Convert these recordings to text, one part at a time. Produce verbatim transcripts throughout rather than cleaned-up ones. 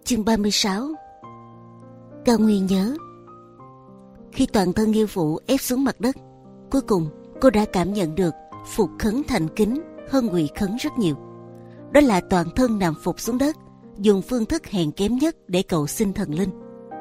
Chương ba mươi sáu. Cao Nguyên nhớ. Khi toàn thân Nghiêu Vũ ép xuống mặt đất, cuối cùng cô đã cảm nhận được phục khấn thành kính hơn ngụy khấn rất nhiều. Đó là toàn thân nằm phục xuống đất, dùng phương thức hèn kém nhất để cầu xin thần linh.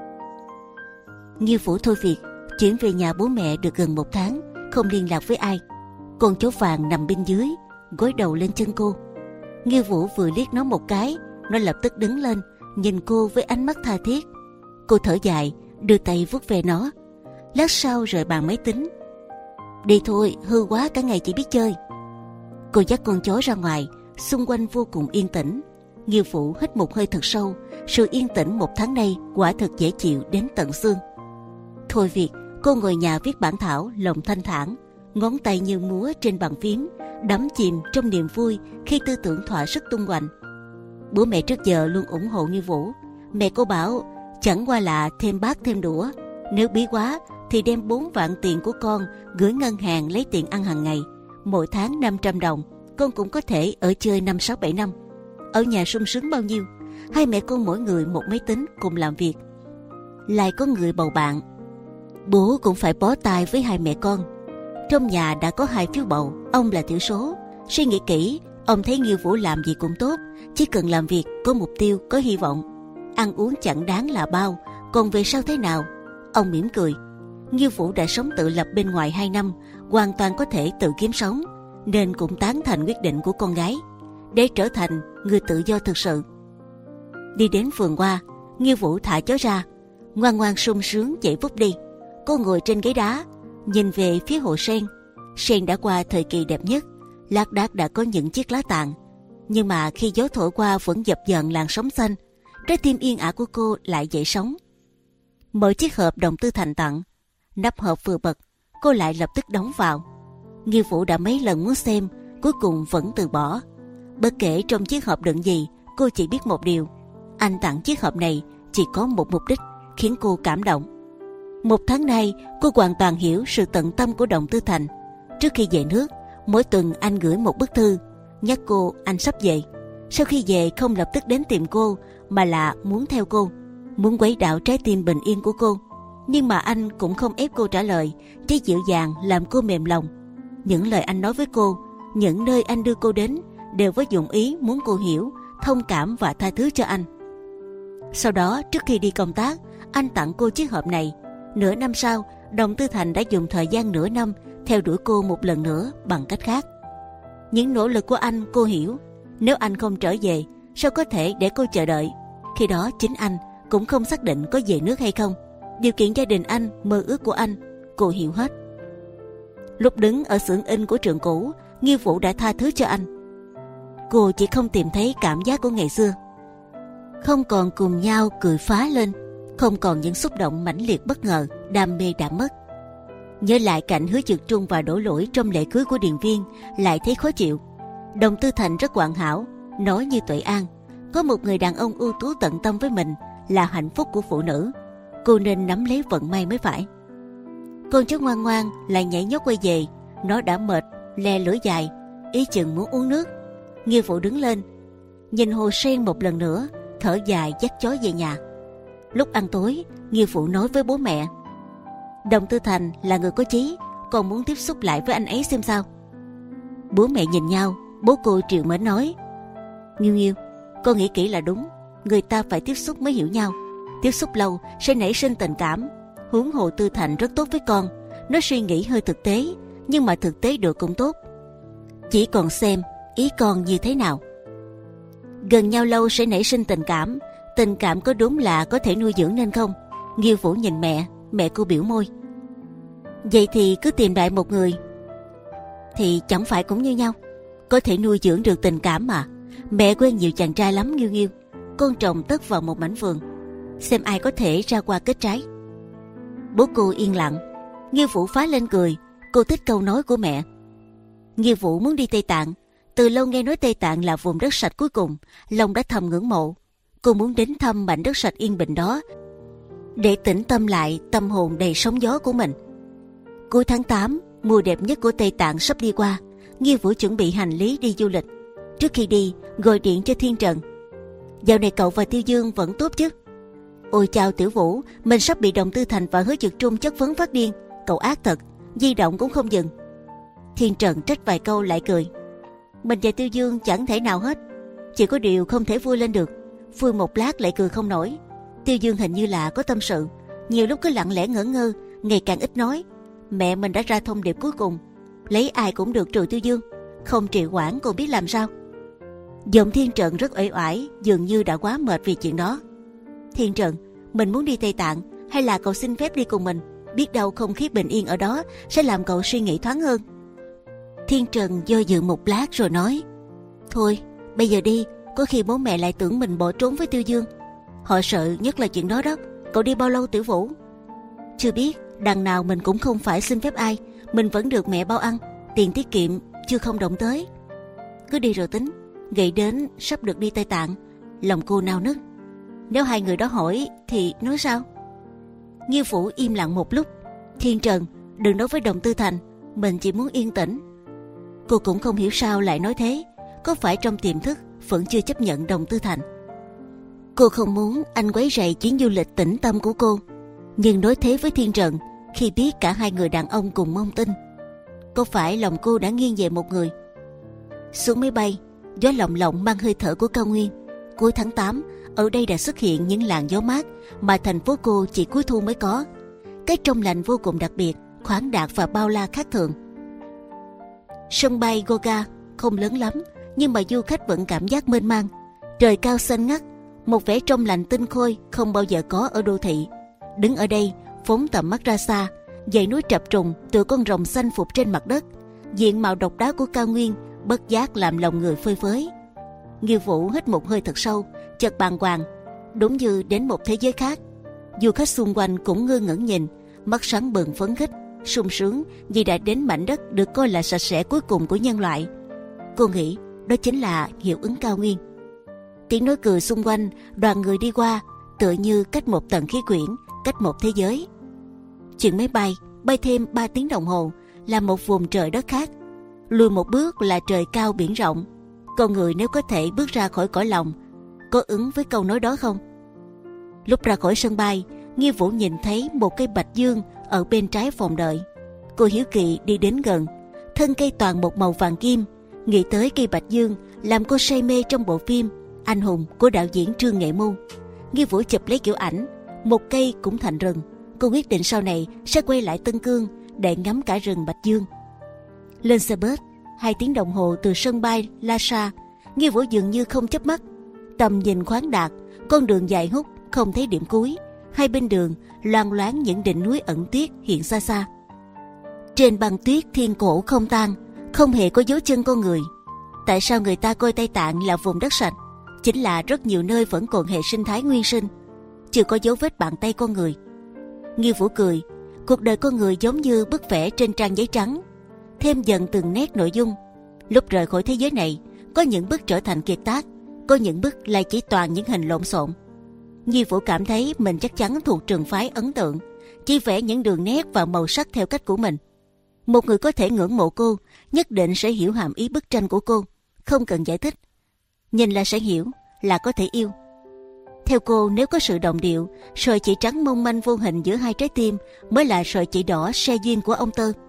Nghiêu Vũ thôi việc chuyển về nhà bố mẹ được gần một tháng, không liên lạc với ai. Con chó vàng nằm bên dưới, gối đầu lên chân cô. Nghiêu Vũ vừa liếc nó một cái, nó lập tức đứng lên, nhìn cô với ánh mắt tha thiết. Cô thở dài, đưa tay vuốt về nó. Lát sau rời bàn máy tính. Đi thôi, hư quá, cả ngày chỉ biết chơi. Cô dắt con chó ra ngoài, xung quanh vô cùng yên tĩnh. Nghiêu Vũ hít một hơi thật sâu. Sự yên tĩnh một tháng nay quả thật dễ chịu đến tận xương. Thôi việc, cô ngồi nhà viết bản thảo, lòng thanh thản, ngón tay như múa trên bàn phím, đắm chìm trong niềm vui khi tư tưởng thỏa sức tung hoành. Bố mẹ trước giờ luôn ủng hộ Nghiêu Vũ. Mẹ cô bảo chẳng qua là thêm bát thêm đũa, nếu bí quá thì đem bốn vạn tiền của con gửi ngân hàng lấy tiền ăn hàng ngày, mỗi tháng năm trăm đồng, con cũng có thể ở chơi năm sáu bảy năm. Ở nhà sung sướng bao nhiêu. Hai mẹ con mỗi người một máy tính cùng làm việc, lại có người bầu bạn. Bố cũng phải bó tay với hai mẹ con. Trong nhà đã có hai phiếu bầu, ông là thiểu số. Suy nghĩ kỹ, ông thấy Nghiêu Vũ làm gì cũng tốt, chỉ cần làm việc có mục tiêu, có hy vọng. Ăn uống chẳng đáng là bao, còn về sau thế nào? Ông mỉm cười. Nghiêu Vũ đã sống tự lập bên ngoài hai năm, hoàn toàn có thể tự kiếm sống, nên cũng tán thành quyết định của con gái để trở thành người tự do thực sự. Đi đến vườn hoa, Nghiêu Vũ thả chó ra, ngoan ngoan sung sướng chạy vút đi. Cô ngồi trên ghế đá, nhìn về phía hồ sen. Sen đã qua thời kỳ đẹp nhất, lác đác đã có những chiếc lá tàn, nhưng mà khi gió thổi qua vẫn dập dờn làn sóng xanh. Trái tim yên ả của cô lại dậy sóng. Mở chiếc hộp Đồng Tư Thành tặng, nắp hộp vừa bật, cô lại lập tức đóng vào. Nghiêu Vũ đã mấy lần muốn xem, cuối cùng vẫn từ bỏ. Bất kể trong chiếc hộp đựng gì, cô chỉ biết một điều: anh tặng chiếc hộp này chỉ có một mục đích, khiến cô cảm động. Một tháng nay, cô hoàn toàn hiểu sự tận tâm của Đồng Tư Thành. Trước khi về nước, mỗi tuần anh gửi một bức thư nhắc cô anh sắp về. Sau khi về, không lập tức đến tìm cô, mà là muốn theo cô, muốn quấy đảo trái tim bình yên của cô. Nhưng mà anh cũng không ép cô trả lời, chỉ dịu dàng làm cô mềm lòng. Những lời anh nói với cô, những nơi anh đưa cô đến, đều với dụng ý muốn cô hiểu, thông cảm và tha thứ cho anh. Sau đó, trước khi đi công tác, anh tặng cô chiếc hộp này. Nửa năm sau, Đồng Tư Thành đã dùng thời gian nửa năm theo đuổi cô một lần nữa bằng cách khác. Những nỗ lực của anh cô hiểu. Nếu anh không trở về, sao có thể để cô chờ đợi? Khi đó chính anh cũng không xác định có về nước hay không. Điều kiện gia đình anh, mơ ước của anh, cô hiểu hết. Lúc đứng ở xưởng in của trường cũ, Nghiêu Vũ đã tha thứ cho anh. Cô chỉ không tìm thấy cảm giác của ngày xưa, không còn cùng nhau cười phá lên, không còn những xúc động mãnh liệt bất ngờ, đam mê đã mất. Nhớ lại cảnh Hứa Dực Trung và Đỗ Lỗi trong lễ cưới của Điền Viên, lại thấy khó chịu. Đồng Tư Thành rất hoàn hảo, nói như Tuệ An, có một người đàn ông ưu tú tận tâm với mình là hạnh phúc của phụ nữ. Cô nên nắm lấy vận may mới phải. Con chó ngoan ngoan lại nhảy nhót quay về. Nó đã mệt, le lưỡi dài, ý chừng muốn uống nước. Nghiêu Vũ đứng lên, nhìn hồ sen một lần nữa, thở dài dắt chó về nhà. Lúc ăn tối, Nghiêu Vũ nói với bố mẹ: Đồng Tư Thành là người có chí, con muốn tiếp xúc lại với anh ấy xem sao. Bố mẹ nhìn nhau. Bố cô Triệu Mến nói: Nghiêu Nghiêu, con nghĩ kỹ là đúng. Người ta phải tiếp xúc mới hiểu nhau. Tiếp xúc lâu sẽ nảy sinh tình cảm. Huống hồ Tư Thành rất tốt với con. Nó suy nghĩ hơi thực tế, nhưng mà thực tế được cũng tốt. Chỉ còn xem ý con như thế nào. Gần nhau lâu sẽ nảy sinh tình cảm. Tình cảm có đúng là có thể nuôi dưỡng nên không? Nghiêu Vũ nhìn mẹ. Mẹ cô biểu môi. Vậy thì cứ tìm lại một người thì chẳng phải cũng như nhau, có thể nuôi dưỡng được tình cảm mà. Mẹ quen nhiều chàng trai lắm Nghiêu Nghiêu. Con trồng tất vào một mảnh vườn, xem ai có thể ra qua kết trái. Bố cô yên lặng. Nghiêu Vũ phá lên cười. Cô thích câu nói của mẹ. Nghiêu Vũ muốn đi Tây Tạng. Từ lâu nghe nói Tây Tạng là vùng đất sạch cuối cùng, lòng đã thầm ngưỡng mộ. Cô muốn đến thăm mảnh đất sạch yên bình đó, để tĩnh tâm lại tâm hồn đầy sóng gió của mình. Cuối tháng tám, mùa đẹp nhất của Tây Tạng sắp đi qua. Nghiêu Vũ chuẩn bị hành lý đi du lịch. Trước khi đi, gọi điện cho Thiên Trần. Dạo này cậu và Tiêu Dương vẫn tốt chứ? Ôi chào Tiểu Vũ, mình sắp bị Đồng Tư Thành và Hứa Dực Trung chất vấn phát điên. Cậu ác thật, di động cũng không dừng. Thiên Trần trách vài câu lại cười. Mình và Tiêu Dương chẳng thể nào hết, chỉ có điều không thể vui lên được. Vui một lát lại cười không nổi. Tiêu Dương hình như là có tâm sự, nhiều lúc cứ lặng lẽ ngỡ ngơ, ngày càng ít nói. Mẹ mình đã ra thông điệp cuối cùng, lấy ai cũng được trừ Tiêu Dương, không trì hoãn còn biết làm sao. Giọng Thiên Trần rất uể oải, dường như đã quá mệt vì chuyện đó. Thiên Trần, mình muốn đi Tây Tạng, hay là cậu xin phép đi cùng mình? Biết đâu không khí bình yên ở đó sẽ làm cậu suy nghĩ thoáng hơn. Thiên Trần do dự một lát rồi nói, thôi bây giờ đi, có khi bố mẹ lại tưởng mình bỏ trốn với Tiêu Dương. Họ sợ nhất là chuyện đó đó. Cậu đi bao lâu Tiểu Vũ? Chưa biết, đằng nào mình cũng không phải xin phép ai, mình vẫn được mẹ bao ăn, tiền tiết kiệm chưa không động tới. Cứ đi rồi tính. Nghĩ đến sắp được đi Tây Tạng, lòng cô nao nức. Nếu hai người đó hỏi thì nói sao? Nghiêu Vũ im lặng một lúc. Thiên Trần, đừng nói với Đồng Tư Thành, mình chỉ muốn yên tĩnh. Cô cũng không hiểu sao lại nói thế. Có phải trong tiềm thức vẫn chưa chấp nhận Đồng Tư Thành? Cô không muốn anh quấy rầy chuyến du lịch tĩnh tâm của cô, nhưng nói thế với Thiên Trần khi biết cả hai người đàn ông cùng mong tin, có phải lòng cô đã nghiêng về một người? Xuống máy bay, gió lộng lộng mang hơi thở của cao nguyên. Cuối tháng tám, ở đây đã xuất hiện những làn gió mát mà thành phố cô chỉ cuối thu mới có. Cái trong lành vô cùng đặc biệt, khoáng đạt và bao la khác thường. Sân bay Goga không lớn lắm, nhưng mà du khách vẫn cảm giác mênh mang. Trời cao xanh ngắt, một vẻ trong lành tinh khôi không bao giờ có ở đô thị. Đứng ở đây, phóng tầm mắt ra xa, dãy núi trập trùng tựa con rồng xanh phục trên mặt đất. Diện mạo độc đáo của cao nguyên bất giác làm lòng người phơi phới. Nghiêu Vũ hít một hơi thật sâu, chợt bàng hoàng, đúng như đến một thế giới khác. Du khách xung quanh cũng ngơ ngẩn nhìn, mắt sáng bừng phấn khích, sung sướng vì đã đến mảnh đất được coi là sạch sẽ cuối cùng của nhân loại. Cô nghĩ đó chính là hiệu ứng cao nguyên. Tiếng nói cười xung quanh, đoàn người đi qua tựa như cách một tầng khí quyển, cách một thế giới. Chuyện máy bay bay thêm ba tiếng đồng hồ là một vùng trời đất khác. Lùi một bước là trời cao biển rộng. Con người nếu có thể bước ra khỏi cõi lòng, có ứng với câu nói đó không? Lúc ra khỏi sân bay, Nghiêu Vũ nhìn thấy một cây bạch dương ở bên trái phòng đợi. Cô hiếu kỳ đi đến gần. Thân cây toàn một màu vàng kim. Nghĩ tới cây bạch dương làm cô say mê trong bộ phim Anh hùng của đạo diễn Trương Nghệ Mưu. Nghiêu Vũ chụp lấy kiểu ảnh, một cây cũng thành rừng. Cô quyết định sau này sẽ quay lại Tân Cương để ngắm cả rừng bạch dương. Lên xe bus, hai tiếng đồng hồ từ sân bay Lhasa, Nghiêu Vũ dường như không chớp mắt. Tầm nhìn khoáng đạt, con đường dài hút không thấy điểm cuối. Hai bên đường loang loáng những đỉnh núi ẩn tuyết hiện xa xa. Trên băng tuyết thiên cổ không tan, không hề có dấu chân con người. Tại sao người ta coi Tây Tạng là vùng đất sạch? Chính là rất nhiều nơi vẫn còn hệ sinh thái nguyên sinh, chưa có dấu vết bàn tay con người. Nghiêu Vũ cười, cuộc đời con người giống như bức vẽ trên trang giấy trắng, thêm dần từng nét nội dung. Lúc rời khỏi thế giới này, có những bức trở thành kiệt tác, có những bức lại chỉ toàn những hình lộn xộn. Nghiêu Vũ cảm thấy mình chắc chắn thuộc trường phái ấn tượng, chỉ vẽ những đường nét và màu sắc theo cách của mình. Một người có thể ngưỡng mộ cô, nhất định sẽ hiểu hàm ý bức tranh của cô, không cần giải thích. Nhìn là sẽ hiểu, là có thể yêu. Theo cô, nếu có sự đồng điệu, sợi chỉ trắng mong manh vô hình giữa hai trái tim mới là sợi chỉ đỏ se duyên của ông Tơ.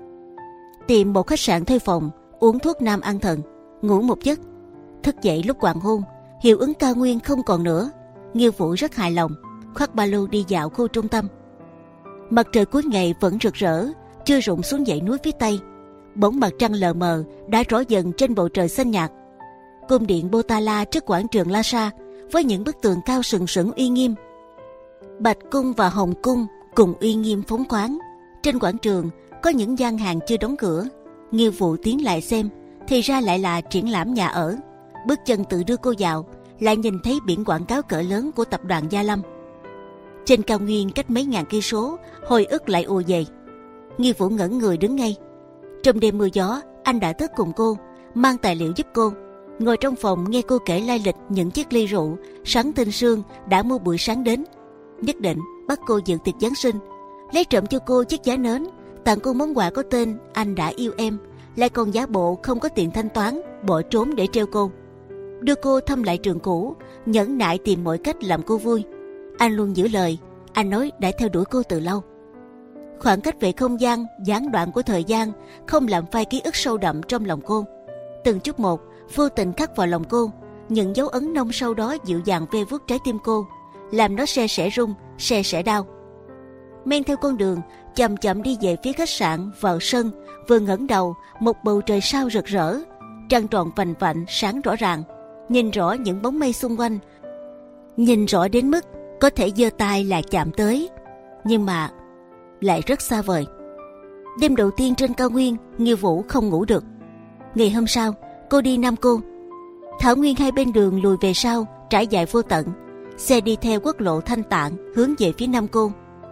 Tìm một khách sạn thuê phòng, uống thuốc nam an thần, ngủ một giấc. Thức dậy lúc hoàng hôn, hiệu ứng cao nguyên không còn nữa. Nghiêu Vũ rất hài lòng, khoác ba lô đi dạo khu trung tâm. Mặt trời cuối ngày vẫn rực rỡ, chưa rụng xuống dãy núi phía tây. Bóng mặt trăng lờ mờ đã rõ dần trên bầu trời xanh nhạt. Cung điện Potala trước quảng trường Lhasa với những bức tường cao sừng sững uy nghiêm. Bạch cung và Hồng cung cùng uy nghiêm phóng khoáng. Trên quảng trường có những gian hàng chưa đóng cửa. Nghiêu Vũ tiến lại xem, thì ra lại là triển lãm nhà ở. Bước chân tự đưa cô vào, lại nhìn thấy biển quảng cáo cỡ lớn của tập đoàn Gia Lâm. Trên cao nguyên cách mấy ngàn cây số, hồi ức lại ùa về. Nghiêu Vũ ngẩn người đứng ngay. Trong đêm mưa gió, anh đã thức cùng cô, mang tài liệu giúp cô. Ngồi trong phòng nghe cô kể lai lịch những chiếc ly rượu sáng tinh sương đã mua buổi sáng đến. Nhất định bắt cô dự tiệc Giáng sinh, lấy trộm cho cô chiếc giá nến, tặng cô món quà có tên Anh đã yêu em, lại còn giả bộ không có tiền thanh toán, bỏ trốn để treo cô. đưa cô thăm lại trường cũ, nhẫn nại tìm mọi cách làm cô vui. Anh luôn giữ lời, anh nói đã theo đuổi cô từ lâu. Khoảng cách về không gian, gián đoạn của thời gian không làm phai ký ức sâu đậm trong lòng cô. Từng chút một, vô tình khắc vào lòng cô. Những dấu ấn nông sâu đó dịu dàng ve vuốt trái tim cô, làm nó se sẻ rung, se sẻ đau. Men theo con đường, chậm chậm đi về phía khách sạn. Vào sân, vừa ngẩng đầu, một bầu trời sao rực rỡ, trăng tròn vành vạnh sáng rõ ràng. Nhìn rõ những bóng mây xung quanh, nhìn rõ đến mức có thể giơ tay là chạm tới, nhưng mà lại rất xa vời. Đêm đầu tiên trên cao nguyên, Nghiêu Vũ không ngủ được. Ngày hôm sau, cô đi Nam Cô. Thảo nguyên hai bên đường lùi về sau, trải dài vô tận. Xe đi theo quốc lộ Thanh Tạng hướng về phía Nam Cô.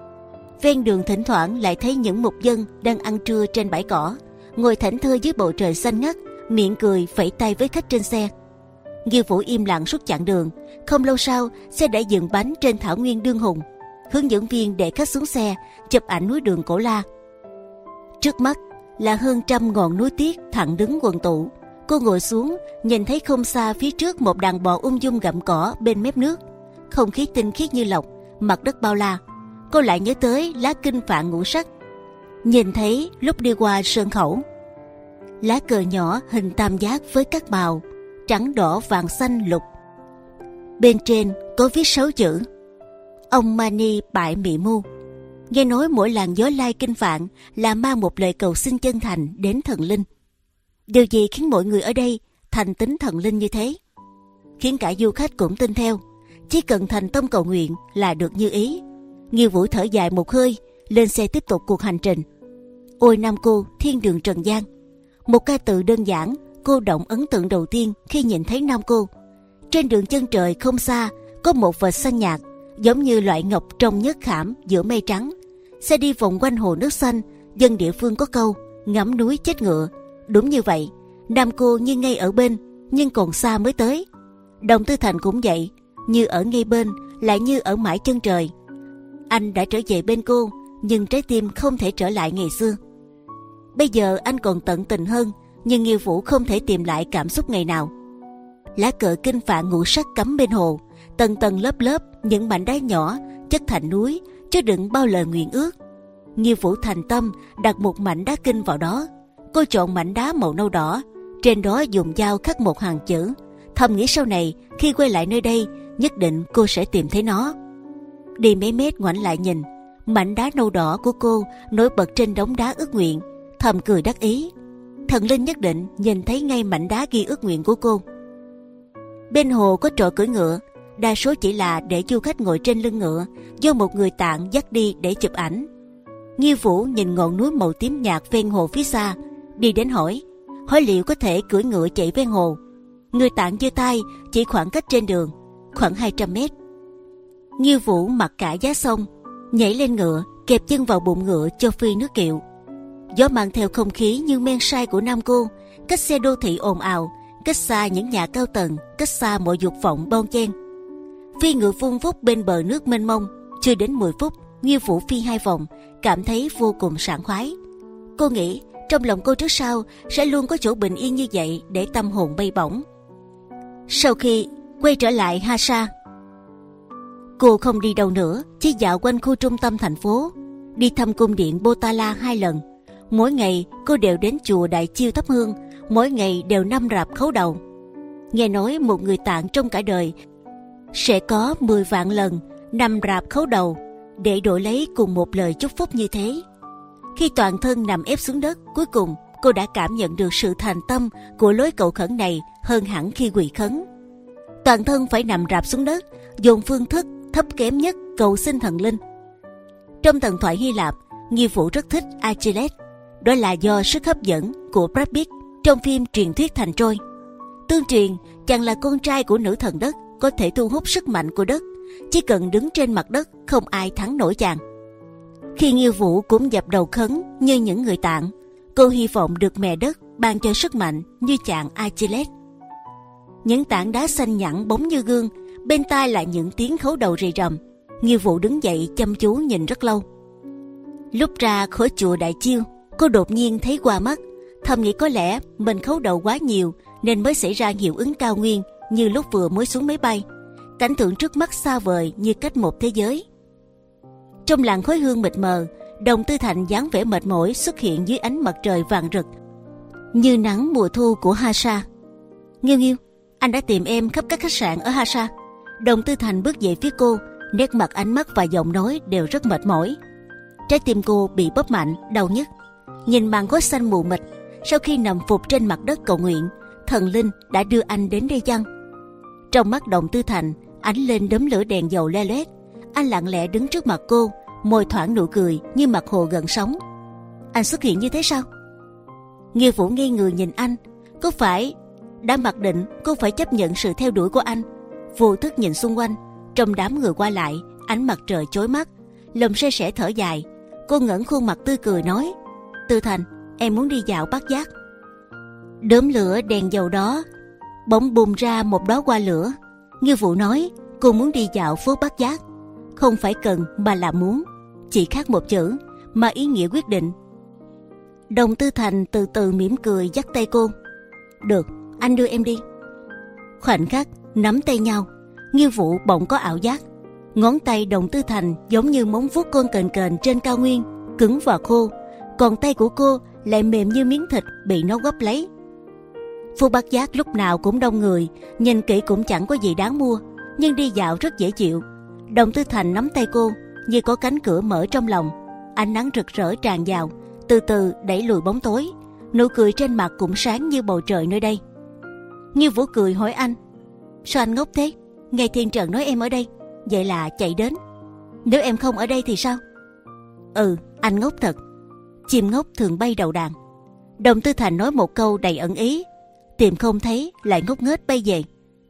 Ven đường thỉnh thoảng lại thấy những mục dân đang ăn trưa trên bãi cỏ, ngồi thảnh thơi dưới bầu trời xanh ngắt, miệng cười phẩy tay với khách trên xe. Nghiêu Vũ im lặng suốt chặng đường. Không lâu sau, xe đã dừng bánh trên thảo nguyên Đương Hùng. Hướng dẫn viên để khách xuống xe, chụp ảnh núi đường Cổ La. Trước mắt là hơn trăm ngọn núi tuyết thẳng đứng quần tụ. Cô ngồi xuống, nhìn thấy không xa phía trước một đàn bò ung dung gặm cỏ bên mép nước. Không khí tinh khiết như lọc, mặt đất bao la. Cô lại nhớ tới lá kinh phạn ngũ sắc, nhìn thấy lúc đi qua sơn khẩu. Lá cờ nhỏ hình tam giác với các màu trắng, đỏ, vàng, xanh, lục. Bên trên có viết sáu chữ: Ông Mani Bại Mị Mu. Nghe nói mỗi làn gió lai kinh phạn là mang một lời cầu xin chân thành đến thần linh. Điều gì khiến mọi người ở đây thành tín thần linh như thế? Khiến cả du khách cũng tin theo. Chỉ cần thành tâm cầu nguyện là được như ý. Nghiêu Vũ thở dài một hơi, lên xe tiếp tục cuộc hành trình. Ôi Nam Cô, thiên đường trần gian. Một ca từ đơn giản, cô động ấn tượng đầu tiên khi nhìn thấy Nam Cô. Trên đường chân trời không xa có một vệt xanh nhạt, giống như loại ngọc trong nhất khảm giữa mây trắng. Xe đi vòng quanh hồ nước xanh. Dân địa phương có câu ngắm núi chết ngựa. Đúng như vậy, Nam Cô như ngay ở bên, nhưng còn xa mới tới. Đồng Tư Thành cũng vậy, như ở ngay bên, lại như ở mãi chân trời. Anh đã trở về bên cô, nhưng trái tim không thể trở lại ngày xưa. Bây giờ anh còn tận tình hơn, nhưng Nghiêu Vũ không thể tìm lại cảm xúc ngày nào. Lá cờ kinh phạn ngũ sắc cắm bên hồ, tầng tầng lớp lớp những mảnh đá nhỏ chất thành núi, chứa đựng bao lời nguyện ước. Nghiêu Vũ thành tâm đặt một mảnh đá kinh vào đó. Cô chọn mảnh đá màu nâu đỏ, trên đó dùng dao khắc một hàng chữ, thầm nghĩ sau này khi quay lại nơi đây nhất định cô sẽ tìm thấy nó. Đi mấy mét ngoảnh lại nhìn, mảnh đá nâu đỏ của cô nổi bật trên đống đá ước nguyện, thầm cười đắc ý. Thần linh nhất định nhìn thấy ngay mảnh đá ghi ước nguyện của cô. Bên hồ có trò cưỡi ngựa, đa số chỉ là để du khách ngồi trên lưng ngựa do một người Tạng dắt đi để chụp ảnh. Nghiêu Vũ nhìn ngọn núi màu tím nhạt ven hồ phía xa, đi đến hỏi, hỏi liệu có thể cưỡi ngựa chạy ven hồ. Người Tạng giơ tay chỉ khoảng cách trên đường, khoảng hai trăm mét. Nghiêu Vũ mặc cả giá xong, nhảy lên ngựa, kẹp chân vào bụng ngựa cho phi nước kiệu. Gió mang theo không khí như men say của Nam Cô, cách xe đô thị ồn ào, cách xa những nhà cao tầng, cách xa mọi dục vọng bon chen. Phi ngựa vung vút bên bờ nước mênh mông, chưa đến mười phút, Nghiêu Vũ phi hai vòng, cảm thấy vô cùng sảng khoái. Cô nghĩ trong lòng cô trước sau sẽ luôn có chỗ bình yên như vậy để tâm hồn bay bổng. Sau khi quay trở lại Hasa, cô không đi đâu nữa, chỉ dạo quanh khu trung tâm thành phố, đi thăm cung điện Potala hai lần. Mỗi ngày cô đều đến chùa Đại Chiêu thắp hương, mỗi ngày đều năm rạp khấu đầu. Nghe nói một người Tạng trong cả đời sẽ có mười vạn lần năm rạp khấu đầu để đổi lấy cùng một lời chúc phúc như thế. Khi toàn thân nằm ép xuống đất, cuối cùng cô đã cảm nhận được sự thành tâm của lối cầu khẩn này hơn hẳn khi quỳ khấn. Toàn thân phải nằm rạp xuống đất, dùng phương thức thấp kém nhất cầu xin thần linh. Trong thần thoại Hy Lạp, Nghiêu Vũ rất thích Achilles. Đó là do sức hấp dẫn của Brad Pitt trong phim truyền thuyết Thành Trôi. Tương truyền chàng là con trai của nữ thần đất, có thể thu hút sức mạnh của đất. Chỉ cần đứng trên mặt đất, không ai thắng nổi chàng. Khi Nghiêu Vũ cũng dập đầu khấn như những người Tạng, cô hy vọng được mẹ đất ban cho sức mạnh như chàng Achilles. Những tảng đá xanh nhẵn bóng như gương, bên tai là những tiếng khấu đầu rì rầm. Nghiêu Vũ đứng dậy chăm chú nhìn rất lâu. Lúc ra khỏi chùa Đại Chiêu, cô đột nhiên thấy qua mắt, thầm nghĩ có lẽ mình khấu đầu quá nhiều nên mới xảy ra hiệu ứng cao nguyên như lúc vừa mới xuống máy bay. Cảnh tượng trước mắt xa vời như cách một thế giới. Trong làn khói hương mịt mờ, Đồng Tư Thành dáng vẻ mệt mỏi xuất hiện dưới ánh mặt trời vàng rực như nắng mùa thu của Hasa. Nghiêu Nghiêu, anh đã tìm em khắp các khách sạn ở Hasa. Đồng Tư Thành bước về phía cô, nét mặt, ánh mắt và giọng nói đều rất mệt mỏi. Trái tim cô bị bóp mạnh, đau nhức. Nhìn màn khói xanh mù mịt, sau khi nằm phục trên mặt đất cầu nguyện, thần linh đã đưa anh đến đây chăng? Trong mắt Đồng Tư Thành ánh lên đốm lửa đèn dầu le lót. Anh lặng lẽ đứng trước mặt cô, môi thoảng nụ cười như mặt hồ gần sóng. Anh xuất hiện như thế sao? Nghiêu Vũ ngây người nhìn anh. Có phải đã mặc định cô phải chấp nhận sự theo đuổi của anh? Vô thức nhìn xung quanh, trong đám người qua lại, ánh mặt trời chói mắt, lòng say sẻ thở dài. Cô ngẩng khuôn mặt tươi cười nói: Tư Thành, em muốn đi dạo Bát Giác. Đốm lửa đèn dầu đó bỗng bùng ra một đóa hoa lửa. Nghiêu Vũ nói cô muốn đi dạo phố Bát Giác, không phải cần mà là muốn, chỉ khác một chữ mà ý nghĩa quyết định. Đồng Tư Thành từ từ mỉm cười dắt tay cô. Được, anh đưa em đi. Khoảnh khắc nắm tay nhau, Nghiêu Vũ bỗng có ảo giác. Ngón tay Đồng Tư Thành giống như móng vuốt con kềnh kềnh trên cao nguyên, cứng và khô, còn tay của cô lại mềm như miếng thịt bị nó quắp lấy. Phố Bát Giác lúc nào cũng đông người, nhìn kỹ cũng chẳng có gì đáng mua, nhưng đi dạo rất dễ chịu. Đồng Tư Thành nắm tay cô như có cánh cửa mở trong lòng. Ánh nắng rực rỡ tràn vào, từ từ đẩy lùi bóng tối. Nụ cười trên mặt cũng sáng như bầu trời nơi đây. Nghiêu Vũ cười hỏi anh: Sao anh ngốc thế? Ngày Thiên Trần nói em ở đây, vậy là chạy đến. Nếu em không ở đây thì sao? Ừ, anh ngốc thật. Chim ngốc thường bay đầu đàn. Đồng Tư Thành nói một câu đầy ẩn ý. Tìm không thấy lại ngốc nghếch bay về.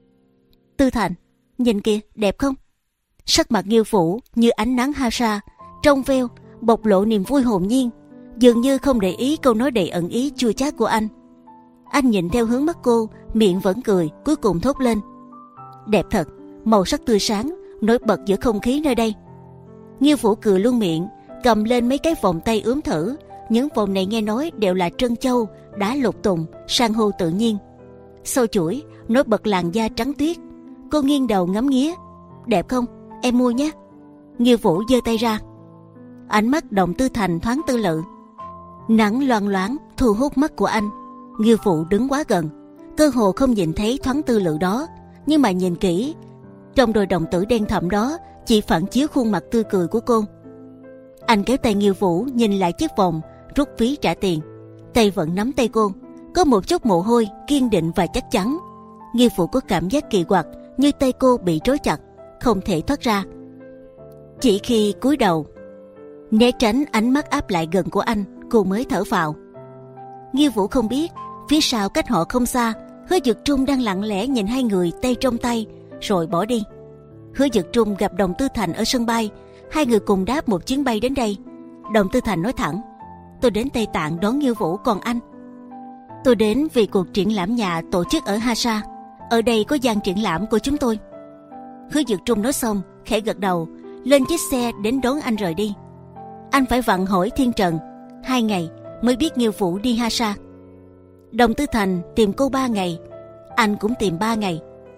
Tư Thành, nhìn kìa, đẹp không? Sắc mặt Nghiêu Vũ như ánh nắng Hasa, trong veo bộc lộ niềm vui hồn nhiên, dường như không để ý câu nói đầy ẩn ý chua chát của anh. Anh nhìn theo hướng mắt cô, miệng vẫn cười, cuối cùng thốt lên: Đẹp thật, màu sắc tươi sáng nổi bật giữa không khí nơi đây. Nghiêu Vũ cười luôn miệng, cầm lên mấy cái vòng tay ướm thử. Những vòng này nghe nói đều là trân châu, đá lục tùng, san hô tự nhiên. Sâu chuỗi nổi bật làn da trắng tuyết. Cô nghiêng đầu ngắm nghía. Đẹp không? Em mua nhé. Nghiêu Vũ giơ tay ra. Ánh mắt Đồng Tư Thành thoáng tư lự. Nắng loang loáng thu hút mắt của anh. Nghiêu Vũ đứng quá gần, cơ hồ không nhìn thấy thoáng tư lự đó, nhưng mà nhìn kỹ, trong đôi đồng tử đen thẫm đó chỉ phản chiếu khuôn mặt tươi cười của cô. Anh kéo tay Nghiêu Vũ nhìn lại chiếc vòng, rút ví trả tiền. Tay vẫn nắm tay cô, có một chút mồ hôi, kiên định và chắc chắn. Nghiêu Vũ có cảm giác kỳ quặc, như tay cô bị trói chặt, không thể thoát ra. Chỉ khi cúi đầu né tránh ánh mắt áp lại gần của anh, cô mới thở phào. Nghiêu Vũ không biết phía sau cách họ không xa, Hứa Dực Trung đang lặng lẽ nhìn hai người tay trong tay rồi bỏ đi. Hứa Dực Trung gặp Đồng Tư Thành ở sân bay, hai người cùng đáp một chuyến bay đến đây. Đồng Tư Thành nói thẳng: Tôi đến Tây Tạng đón Nghiêu Vũ, còn anh? Tôi đến vì cuộc triển lãm nhà tổ chức ở Hasa, ở đây có gian triển lãm của chúng tôi. Hứa Dực Trung nói xong khẽ gật đầu, lên chiếc xe đến đón anh rời đi. Anh phải vặn hỏi Thiên Trần hai ngày mới biết Nghiêu Vũ đi Hasa. Đồng Tư Thành tìm cô ba ngày, anh cũng tìm ba ngày.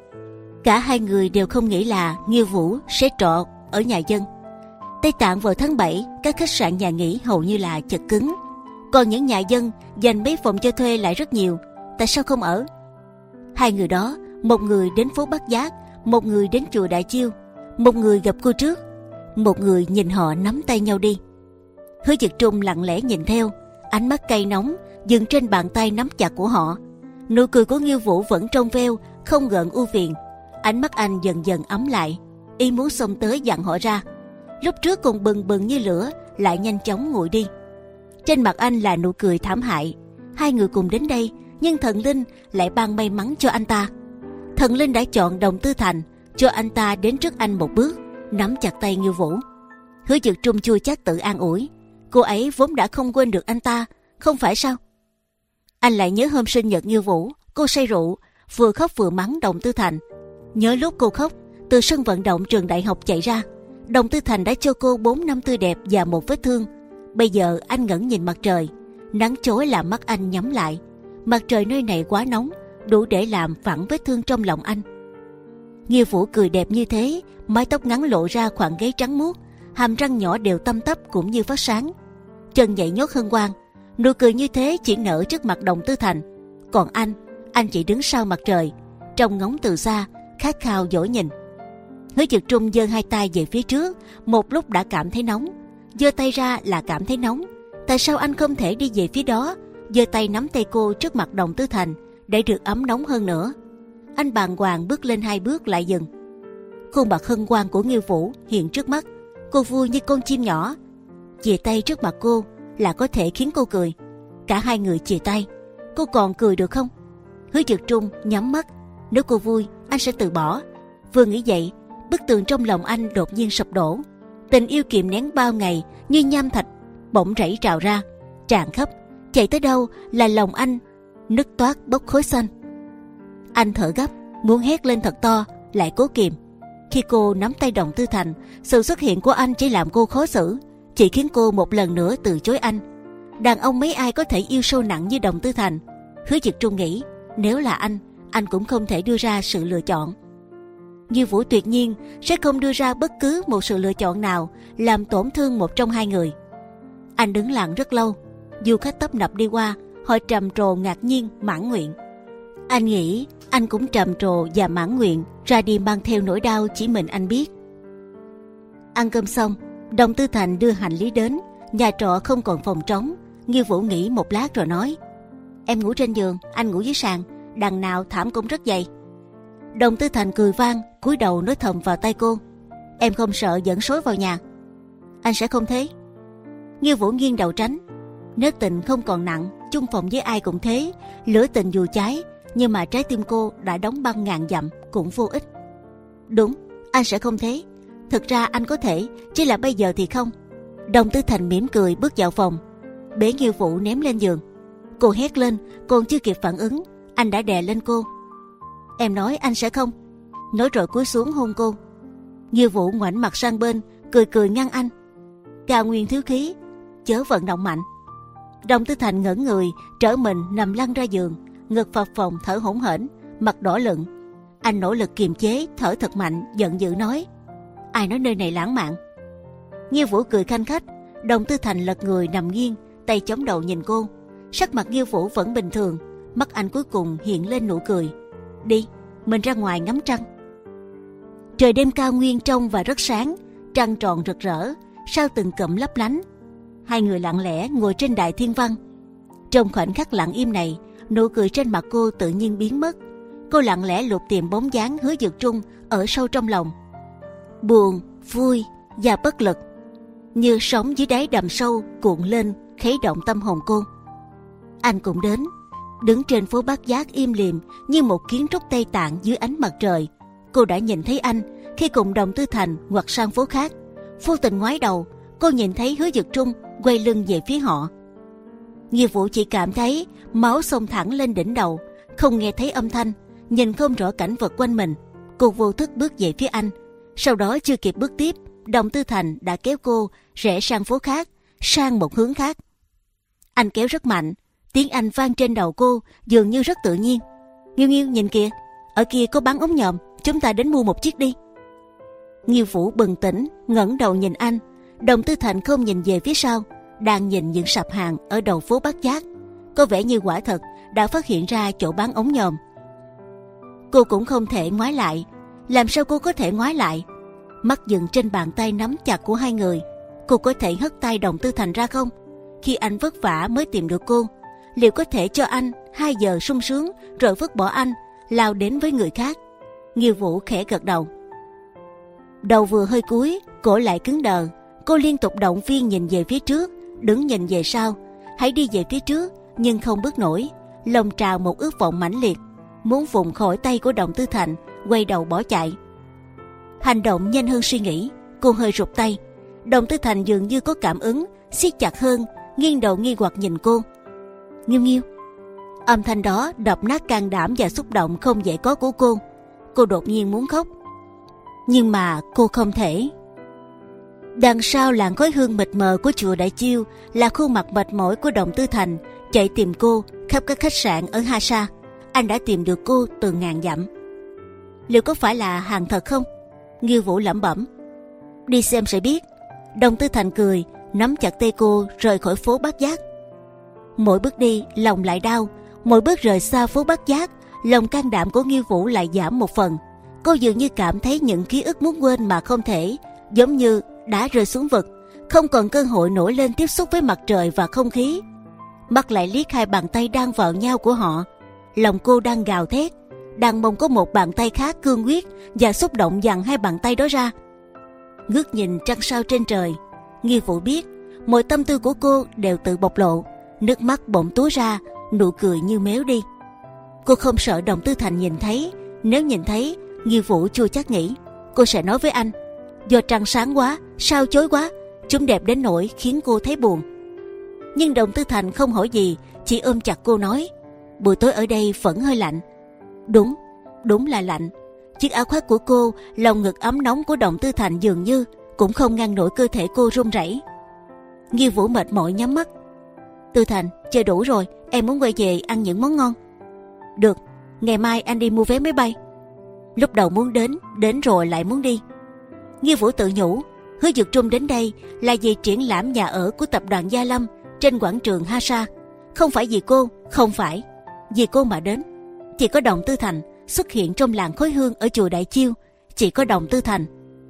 Cả hai người đều không nghĩ là Nghiêu Vũ sẽ trọ ở nhà dân. Tây Tạng vào tháng bảy, các khách sạn nhà nghỉ hầu như là chật cứng, còn những nhà dân dành mấy phòng cho thuê lại rất nhiều. Tại sao không ở? Hai người đó, một người đến phố Bát Giác, một người đến chùa Đại Chiêu, một người gặp cô trước, một người nhìn họ nắm tay nhau đi. Hứa Dực Trung lặng lẽ nhìn theo, ánh mắt cay nóng dừng trên bàn tay nắm chặt của họ. Nụ cười của Nghiêu Vũ vẫn trong veo, không gợn ưu phiền. Ánh mắt anh dần dần ấm lại, ý muốn xông tới dặn họ ra. Lúc trước còn bừng bừng như lửa, lại nhanh chóng nguội đi. Trên mặt anh là nụ cười thảm hại. Hai người cùng đến đây, nhưng thần linh lại ban may mắn cho anh ta. Thần linh đã chọn Đồng Tư Thành, cho anh ta đến trước anh một bước, nắm chặt tay Nghiêu Vũ. Hứa Dực Trung chua chát tự an ủi, cô ấy vốn đã không quên được anh ta, không phải sao? Anh lại nhớ hôm sinh nhật Nghiêu Vũ, cô say rượu, vừa khóc vừa mắng Đồng Tư Thành. Nhớ lúc cô khóc, từ sân vận động trường đại học chạy ra, Đồng Tư Thành đã cho cô bốn năm tươi đẹp và một vết thương. Bây giờ anh ngẩng nhìn mặt trời, nắng chói làm mắt anh nhắm lại. Mặt trời nơi này quá nóng, đủ để làm phẳng vết thương trong lòng anh. Nghiêu Vũ cười đẹp như thế, mái tóc ngắn lộ ra khoảng gáy trắng muốt, hàm răng nhỏ đều tăm tắp cũng như phát sáng, chân nhảy nhót hân hoan. Nụ cười như thế chỉ nở trước mặt Đồng Tư Thành, còn anh, anh chỉ đứng sau mặt trời, trông ngóng từ xa, khát khao dỗ nhìn. Hứa Dực Trung giơ hai tay về phía trước, một lúc đã cảm thấy nóng, giơ tay ra là cảm thấy nóng. Tại sao anh không thể đi về phía đó, giơ tay nắm tay cô trước mặt Đồng Tư Thành để được ấm nóng hơn nữa? Anh bàng hoàng bước lên hai bước lại dừng. Khuôn mặt hân hoan của Nghiêu Vũ hiện trước mắt, cô vui như con chim nhỏ. Chìa tay trước mặt cô là có thể khiến cô cười. Cả hai người chìa tay, cô còn cười được không? Hứa Dực Trung nhắm mắt, nếu cô vui anh sẽ từ bỏ. Vừa nghĩ vậy, bức tường trong lòng anh đột nhiên sụp đổ. Tình yêu kìm nén bao ngày như nham thạch bỗng rảy trào ra, tràn khắp, chạy tới đâu là lòng anh nứt toát bốc khói xanh. Anh thở gấp, muốn hét lên thật to, lại cố kìm. Khi cô nắm tay Đồng Tư Thành, sự xuất hiện của anh chỉ làm cô khó xử, chỉ khiến cô một lần nữa từ chối anh. Đàn ông mấy ai có thể yêu sâu nặng như Đồng Tư Thành? Hứa Dực Trung nghĩ, nếu là anh, anh cũng không thể đưa ra sự lựa chọn. Như Vũ tuyệt nhiên sẽ không đưa ra bất cứ một sự lựa chọn nào làm tổn thương một trong hai người. Anh đứng lặng rất lâu, du khách tấp nập đi qua, họ trầm trồ ngạc nhiên, mãn nguyện. Anh nghĩ anh cũng trầm trồ và mãn nguyện, ra đi mang theo nỗi đau chỉ mình anh biết. Ăn cơm xong, Đồng Tư Thành đưa hành lý đến, nhà trọ không còn phòng trống. Nghiêu Vũ nghĩ một lát rồi nói, em ngủ trên giường, anh ngủ dưới sàn, đằng nào thảm cũng rất dày. Đồng Tư Thành cười vang, cúi đầu nói thầm vào tai cô, em không sợ dẫn sói vào nhà? Anh sẽ không thế. Nghiêu Vũ nghiêng đầu tránh. Nếu tình không còn nặng, chung phòng với ai cũng thế, lửa tình dù cháy, nhưng mà trái tim cô đã đóng băng ngàn dặm cũng vô ích. Đúng, anh sẽ không thế. Thực ra anh có thể, chỉ là bây giờ thì không. Đồng Tư Thành mỉm cười bước vào phòng, bế Nghiêu Vũ ném lên giường. Cô hét lên, còn chưa kịp phản ứng, anh đã đè lên cô. Em nói anh sẽ không. Nói rồi cúi xuống hôn cô. Nghiêu Vũ ngoảnh mặt sang bên, cười cười ngăn anh. Cao nguyên thiếu khí, chớ vận động mạnh. Đồng Tư Thành ngẩn người, trở mình nằm lăn ra giường, ngực phập phồng thở hổn hển, mặt đỏ lựng. Anh nỗ lực kiềm chế, thở thật mạnh, giận dữ nói, ai nói nơi này lãng mạn? Nghiêu Vũ cười khanh khách. Đồng Tư Thành lật người nằm nghiêng, tay chống đầu nhìn cô. Sắc mặt Nghiêu Vũ vẫn bình thường, mắt anh cuối cùng hiện lên nụ cười. Đi, mình ra ngoài ngắm trăng. Trời đêm cao nguyên trong và rất sáng, trăng tròn rực rỡ, sao từng cụm lấp lánh. Hai người lặng lẽ ngồi trên đài thiên văn. Trong khoảnh khắc lặng im này, nụ cười trên mặt cô tự nhiên biến mất. Cô lặng lẽ lục tìm bóng dáng Hứa Dực Trung ở sâu trong lòng. Buồn, vui và bất lực như sóng dưới đáy đầm sâu cuộn lên, khuấy động tâm hồn cô. Anh cũng đến, đứng trên phố Bát Giác im lìm như một kiến trúc Tây Tạng dưới ánh mặt trời. Cô đã nhìn thấy anh khi cùng Đồng Tư Thành ngoặt sang phố khác. Vô tình ngoái đầu, cô nhìn thấy Hứa Dực Trung quay lưng về phía họ. Nghiêu Vũ chỉ cảm thấy máu xông thẳng lên đỉnh đầu, không nghe thấy âm thanh, nhìn không rõ cảnh vật quanh mình. Cô vô thức bước về phía anh. Sau đó chưa kịp bước tiếp, Đồng Tư Thành đã kéo cô rẽ sang phố khác, sang một hướng khác. Anh kéo rất mạnh, tiếng Anh vang trên đầu cô dường như rất tự nhiên. Nghiêu Nghiêu nhìn kìa, ở kia có bán ống nhòm, chúng ta đến mua một chiếc đi. Nghiêu Vũ bừng tỉnh, ngẩng đầu nhìn anh. Đồng Tư Thành không nhìn về phía sau, đang nhìn những sạp hàng ở đầu phố Bát Giác. Có vẻ như quả thật đã phát hiện ra chỗ bán ống nhòm. Cô cũng không thể ngoái lại. Làm sao cô có thể ngoái lại? Mắt dừng trên bàn tay nắm chặt của hai người. Cô có thể hất tay Đồng Tư Thành ra không? Khi anh vất vả mới tìm được cô, liệu có thể cho anh hai giờ sung sướng rồi vứt bỏ anh, lao đến với người khác? Nghiêu Vũ khẽ gật đầu. Đầu vừa hơi cúi, cổ lại cứng đờ. Cô liên tục động viên nhìn về phía trước, đứng nhìn về sau. Hãy đi về phía trước, nhưng không bước nổi. Lòng trào một ước vọng mãnh liệt, muốn vùng khỏi tay của Đồng Tư Thành, quay đầu bỏ chạy. Hành động nhanh hơn suy nghĩ, cô hơi rụt tay. Đồng Tư Thành dường như có cảm ứng, siết chặt hơn, nghiêng đầu nghi hoặc nhìn cô. Nghiêu Nghiêu. Âm thanh đó đập nát can đảm và xúc động không dễ có của cô. Cô đột nhiên muốn khóc, nhưng mà cô không thể. Đằng sau làn khói hương mịt mờ của chùa Đại Chiêu là khuôn mặt mệt mỏi của Đồng Tư Thành chạy tìm cô khắp các khách sạn ở Ha Sa. anh đã tìm được cô từ ngàn dặm. Liệu có phải là hàng thật không? Nghiêu Vũ lẩm bẩm. Đi xem sẽ biết. Đồng Tư Thành cười, nắm chặt tay cô rời khỏi phố Bát Giác. Mỗi bước đi lòng lại đau, mỗi bước rời xa phố Bát Giác, lòng can đảm của Nghiêu Vũ lại giảm một phần. Cô dường như cảm thấy những ký ức muốn quên mà không thể, giống như đã rơi xuống vực, không còn cơ hội nổi lên tiếp xúc với mặt trời và không khí. Mắt lại liếc hai bàn tay đang vào nhau của họ, lòng cô đang gào thét, đang mong có một bàn tay khác cương quyết và xúc động giằng hai bàn tay đó ra. Ngước nhìn trăng sao trên trời, Nghiêu Vũ biết mọi tâm tư của cô đều tự bộc lộ, nước mắt bỗng túa ra, nụ cười như méo đi. Cô không sợ Đồng Tư Thành nhìn thấy, nếu nhìn thấy, Nghiêu Vũ chua chắc nghĩ cô sẽ nói với anh, do trăng sáng quá, sao chói quá, chúng đẹp đến nỗi khiến cô thấy buồn. Nhưng Đồng Tư Thành không hỏi gì, chỉ ôm chặt cô nói, buổi tối ở đây vẫn hơi lạnh. Đúng, đúng là lạnh. Chiếc áo khoác của cô, lòng ngực ấm nóng của Đồng Tư Thành dường như cũng không ngăn nổi cơ thể cô run rẩy. Nghiêu Vũ mệt mỏi nhắm mắt. Tư Thành, chơi đủ rồi, em muốn quay về ăn những món ngon. Được, ngày mai anh đi mua vé máy bay. Lúc đầu muốn đến, đến rồi lại muốn đi. Nghiêu Vũ tự nhủ, Hứa Dược Trung đến đây là vì triển lãm nhà ở của tập đoàn Gia Lâm trên quảng trường Ha Sa, không phải vì cô, không phải vì cô mà đến. Chỉ có Đồng Tư Thành xuất hiện trong làng khói hương ở chùa Đại Chiêu, chỉ có Đồng Tư Thành.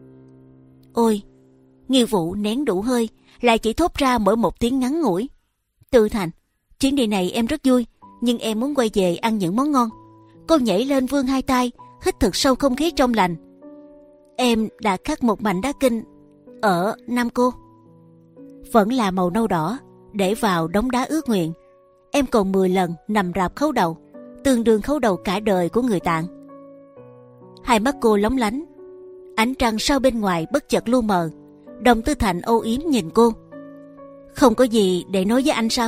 Ôi, Nghiêu Vũ nén đủ hơi, lại chỉ thốt ra mỗi một tiếng ngắn ngủi. Tư Thành, chuyến đi này em rất vui, nhưng em muốn quay về ăn những món ngon. Cô nhảy lên vươn hai tay, hít thật sâu không khí trong lành. Em đã khắc một mảnh đá kinh ở Nam Cô, vẫn là màu nâu đỏ, để vào đống đá ước nguyện. Em còn mười lần nằm rạp khấu đầu, tương đương khấu đầu cả đời của người Tạng. Hai mắt cô lóng lánh, ánh trăng sau bên ngoài bất chợt lu mờ. Đồng Tư Thành âu yếm nhìn cô. Không có gì để nói với anh sao?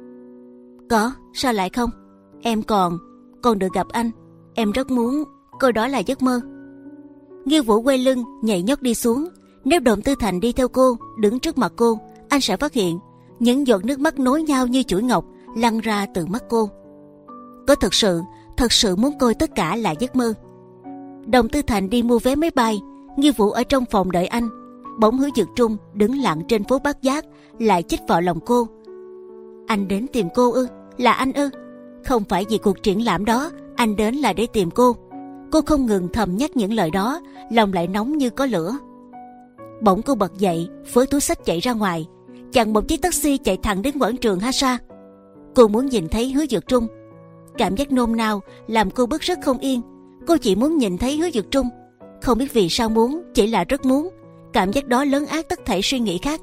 Có, sao lại không? Em còn, còn được gặp anh. Em rất muốn, coi đó là giấc mơ. Nghiêu Vũ quay lưng, nhảy nhót đi xuống. Nếu Đồng Tư Thành đi theo cô, đứng trước mặt cô, anh sẽ phát hiện những giọt nước mắt nối nhau như chuỗi ngọc lăn ra từ mắt cô. Có thật sự, thật sự muốn coi tất cả là giấc mơ. Đồng Tư Thành đi mua vé máy bay, Nghiêu Vũ ở trong phòng đợi anh. Bỗng Hứa Dược Trung đứng lặng trên phố Bát Giác lại chích vào lòng cô. Anh đến tìm cô ư? Là anh ư? Không phải vì cuộc triển lãm đó, anh đến là để tìm cô. Cô không ngừng thầm nhắc những lời đó, lòng lại nóng như có lửa. Bỗng cô bật dậy, với túi xách chạy ra ngoài, chặn một chiếc taxi chạy thẳng đến quảng trường Ha Sa. Cô muốn nhìn thấy Hứa Dược Trung. Cảm giác nôn nao làm cô bứt rứt không yên. Cô chỉ muốn nhìn thấy Hứa Dược Trung, không biết vì sao muốn, chỉ là rất muốn. Cảm giác đó lấn át tất thảy suy nghĩ khác.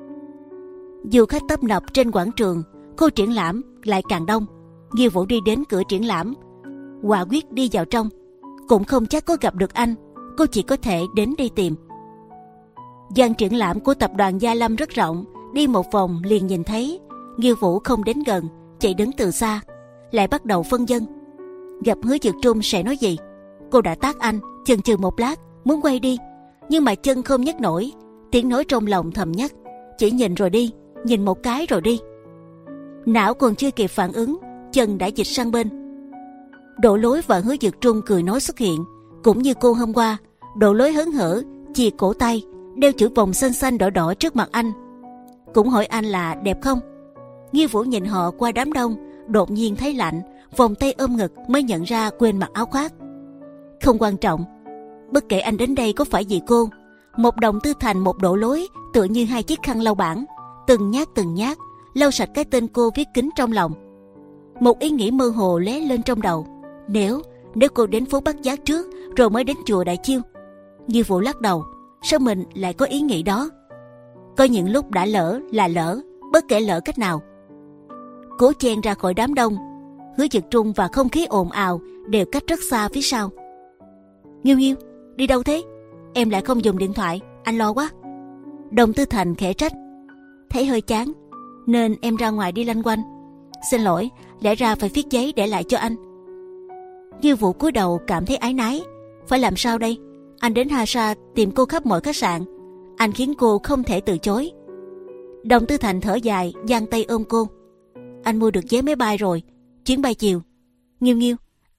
Du khách tấp nập trên quảng trường, khu triển lãm lại càng đông. Nghiêu Vũ đi đến cửa triển lãm, quả quyết đi vào trong. Cũng không chắc có gặp được anh, cô chỉ có thể đến đây tìm. Gian triển lãm của tập đoàn Gia Lâm rất rộng, đi một vòng liền nhìn thấy. Nghiêu Vũ không đến gần, chỉ đứng từ xa, lại bắt đầu phân vân. Gặp Hứa Dược Trung sẽ nói gì? Cô đã tát anh, chần chừ một lát, muốn quay đi, nhưng mà chân không nhấc nổi. Tiếng nói trong lòng thầm nhắc, chỉ nhìn rồi đi, nhìn một cái rồi đi. Não còn chưa kịp phản ứng, chân đã dịch sang bên. Đỗ Lối và Hứa Dược Trung cười nói xuất hiện, cũng như cô hôm qua. Đỗ Lối hớn hở chìa cổ tay, đeo chữ vòng xanh xanh đỏ đỏ trước mặt anh, cũng hỏi anh là đẹp không. Nghiêu Vũ nhìn họ qua đám đông, đột nhiên thấy lạnh, vòng tay ôm ngực mới nhận ra quên mặc áo khoác. Không quan trọng, bất kể anh đến đây có phải vì cô. Một Đồng Tư Thành, một Đỗ Lối tựa như hai chiếc khăn lau bảng, từng nhát từng nhát lau sạch cái tên cô viết kín trong lòng. Một ý nghĩ mơ hồ lóe lên trong đầu. Nếu nếu cô đến phố Bát Giác trước rồi mới đến chùa Đại Chiêu. Nghiêu Vũ lắc đầu, sao mình lại có ý nghĩ đó? Có những lúc đã lỡ là lỡ, bất kể lỡ cách nào. Cố chen ra khỏi đám đông, Hứa Dược Trung và không khí ồn ào đều cách rất xa phía sau. Nghiêu Nghiêu, đi đâu thế? Em lại không dùng điện thoại, anh lo quá. Đồng Tư Thành khẽ trách. Thấy hơi chán nên em ra ngoài đi lanh quanh. Xin lỗi, lẽ ra phải viết giấy để lại cho anh. Nghiêu Vũ cúi đầu cảm thấy áy náy. Phải làm sao đây? Anh đến Ha Sa tìm cô khắp mọi khách sạn, anh khiến cô không thể từ chối. Đồng Tư Thành thở dài, giang tay ôm cô. Anh mua được vé máy bay rồi, chuyến bay chiều. Nghiêu Nghiêu,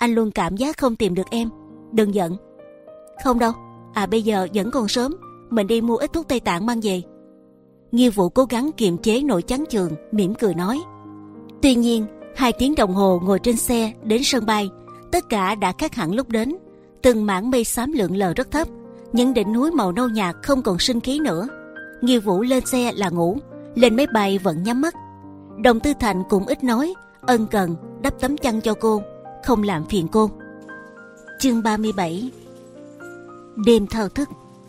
anh luôn cảm giác không tìm được em. Đừng giận. Không đâu. À bây giờ vẫn còn sớm, mình đi mua ít thuốc Tây Tạng mang về. Nghiêu Vũ cố gắng kiềm chế nỗi chán chường, mỉm cười nói. Tuy nhiên, hai tiếng đồng hồ ngồi trên xe đến sân bay, tất cả đã khác hẳn lúc đến. Từng mảng mây xám lượn lờ rất thấp, những đỉnh núi màu nâu nhạt không còn sinh khí nữa. Nghiêu Vũ lên xe là ngủ, lên máy bay vẫn nhắm mắt. Đồng Tư Thành cũng ít nói, ân cần đắp tấm chăn cho cô, không làm phiền cô. Chương ba mươi bảy. Đêm thao thức.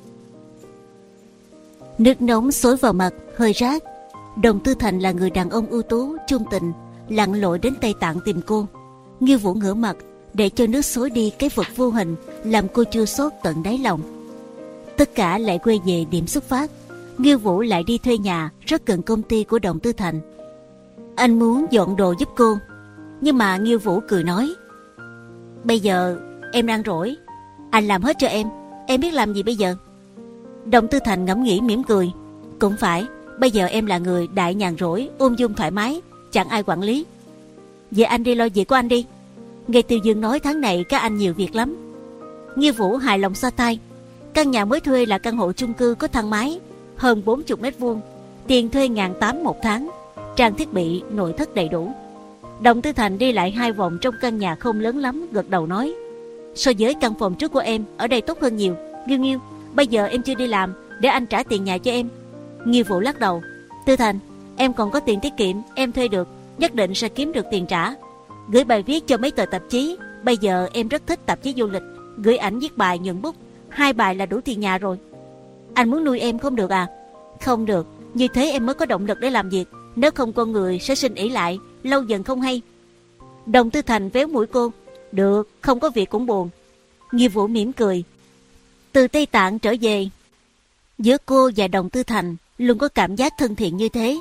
Nước nóng xối vào mặt, hơi rát. Đồng Tư Thành là người đàn ông ưu tú, chung tình, lặn lội đến Tây Tạng tìm cô. Nghiêu Vũ ngửa mặt để cho nước xối đi cái vật vô hình làm cô chua xót tận đáy lòng. Tất cả lại quay về điểm xuất phát. Nghiêu Vũ lại đi thuê nhà rất gần công ty của Đồng Tư Thành. Anh muốn dọn đồ giúp cô, nhưng mà Nghiêu Vũ cười nói, bây giờ em đang rỗi, anh làm hết cho em. Em biết làm gì bây giờ? Đồng Tư Thành ngẫm nghĩ mỉm cười. Cũng phải, bây giờ em là người đại nhàn rỗi, ung dung thoải mái, chẳng ai quản lý. Vậy anh đi lo việc của anh đi. Nghe Tiêu Dương nói tháng này các anh nhiều việc lắm. Nghiêu Vũ hài lòng xoa tay. Căn nhà mới thuê là căn hộ chung cư có thang máy, hơn bốn mươi mét vuông, tiền thuê ngàn tám một tháng, trang thiết bị nội thất đầy đủ. Đồng Tư Thành đi lại hai vòng trong căn nhà không lớn lắm, gật đầu nói, so với căn phòng trước của em, ở đây tốt hơn nhiều. Nghiêu Nghiêu, bây giờ em chưa đi làm, để anh trả tiền nhà cho em. Nghiêu Vũ lắc đầu. Tư Thành, em còn có tiền tiết kiệm, em thuê được, nhất định sẽ kiếm được tiền trả. Gửi bài viết cho mấy tờ tạp chí, bây giờ em rất thích tạp chí du lịch. Gửi ảnh viết bài nhuận bút, hai bài là đủ tiền nhà rồi. Anh muốn nuôi em không được à? Không được, như thế em mới có động lực để làm việc. Nếu không con người sẽ sinh ỷ lại, lâu dần không hay. Đồng Tư Thành véo mũi cô. Được, không có việc cũng buồn. Nghiêu Vũ mỉm cười. Từ Tây Tạng trở về, giữa cô và Đồng Tư Thành luôn có cảm giác thân thiện như thế.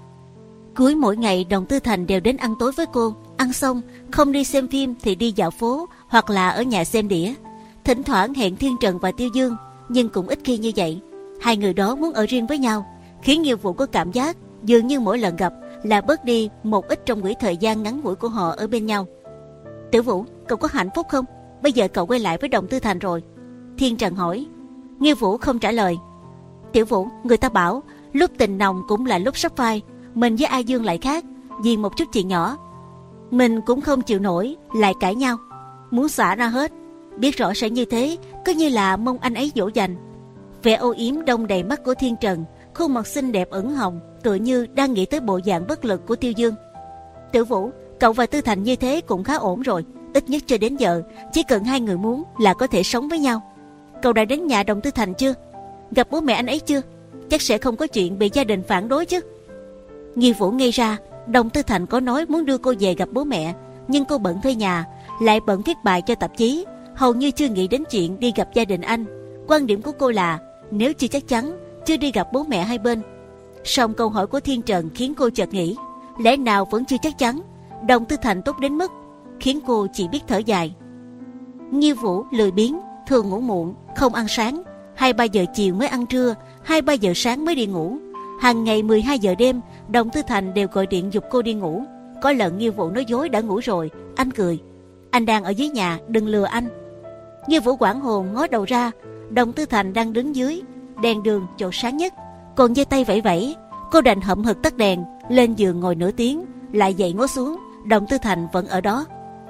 Cuối mỗi ngày Đồng Tư Thành đều đến ăn tối với cô. Ăn xong, không đi xem phim thì đi dạo phố hoặc là ở nhà xem đĩa. Thỉnh thoảng hẹn Thiên Trần và Tiêu Dương, nhưng cũng ít khi như vậy. Hai người đó muốn ở riêng với nhau, khiến Nghiêu Vũ có cảm giác dường như mỗi lần gặp là bớt đi một ít trong quỹ thời gian ngắn ngủi của họ ở bên nhau. Tiểu Vũ, cậu có hạnh phúc không? Bây giờ cậu quay lại với Đồng Tư Thành rồi. Thiên Trần hỏi. Nghiêu Vũ không trả lời. Tiểu Vũ, người ta bảo lúc tình nồng cũng là lúc sắp phai. Mình với A Dương lại khác, vì một chút chuyện nhỏ mình cũng không chịu nổi, lại cãi nhau, muốn xả ra hết. Biết rõ sẽ như thế, cứ như là mong anh ấy dỗ dành. Vẻ âu yếm đông đầy mắt của Thiên Trần, khuôn mặt xinh đẹp ửng hồng, tựa như đang nghĩ tới bộ dạng bất lực của Tiêu Dương. Tiểu Vũ, cậu và Tư Thành như thế cũng khá ổn rồi. Ít nhất cho đến giờ, chỉ cần hai người muốn là có thể sống với nhau. Cậu đã đến nhà Đồng Tư Thành chưa? Gặp bố mẹ anh ấy chưa? Chắc sẽ không có chuyện bị gia đình phản đối chứ? Nghiêu Vũ ngây ra. Đồng Tư Thành có nói muốn đưa cô về gặp bố mẹ, nhưng cô bận thuê nhà, lại bận viết bài cho tạp chí, hầu như chưa nghĩ đến chuyện đi gặp gia đình anh. Quan điểm của cô là nếu chưa chắc chắn, chưa đi gặp bố mẹ hai bên. Song câu hỏi của Thiên Trần khiến cô chợt nghĩ, lẽ nào vẫn chưa chắc chắn. Đồng Tư Thành tốt đến mức khiến cô chỉ biết thở dài. Nghiêu Vũ lười biếng, thường ngủ muộn, không ăn sáng, hai ba giờ chiều mới ăn trưa, hai ba giờ sáng mới đi ngủ. Hàng ngày mười hai giờ đêm, Đồng Tư Thành đều gọi điện giục cô đi ngủ. Có lần Nghiêu Vũ nói dối đã ngủ rồi, anh cười. Anh đang ở dưới nhà, đừng lừa anh. Nghiêu Vũ hoảng hồn ngó đầu ra, Đồng Tư Thành đang đứng dưới đèn đường chỗ sáng nhất, còn giơ tay vẫy vẫy. Cô đành hậm hực tắt đèn, lên giường ngồi nửa tiếng, lại dậy ngó xuống, Đồng Tư Thành vẫn ở đó.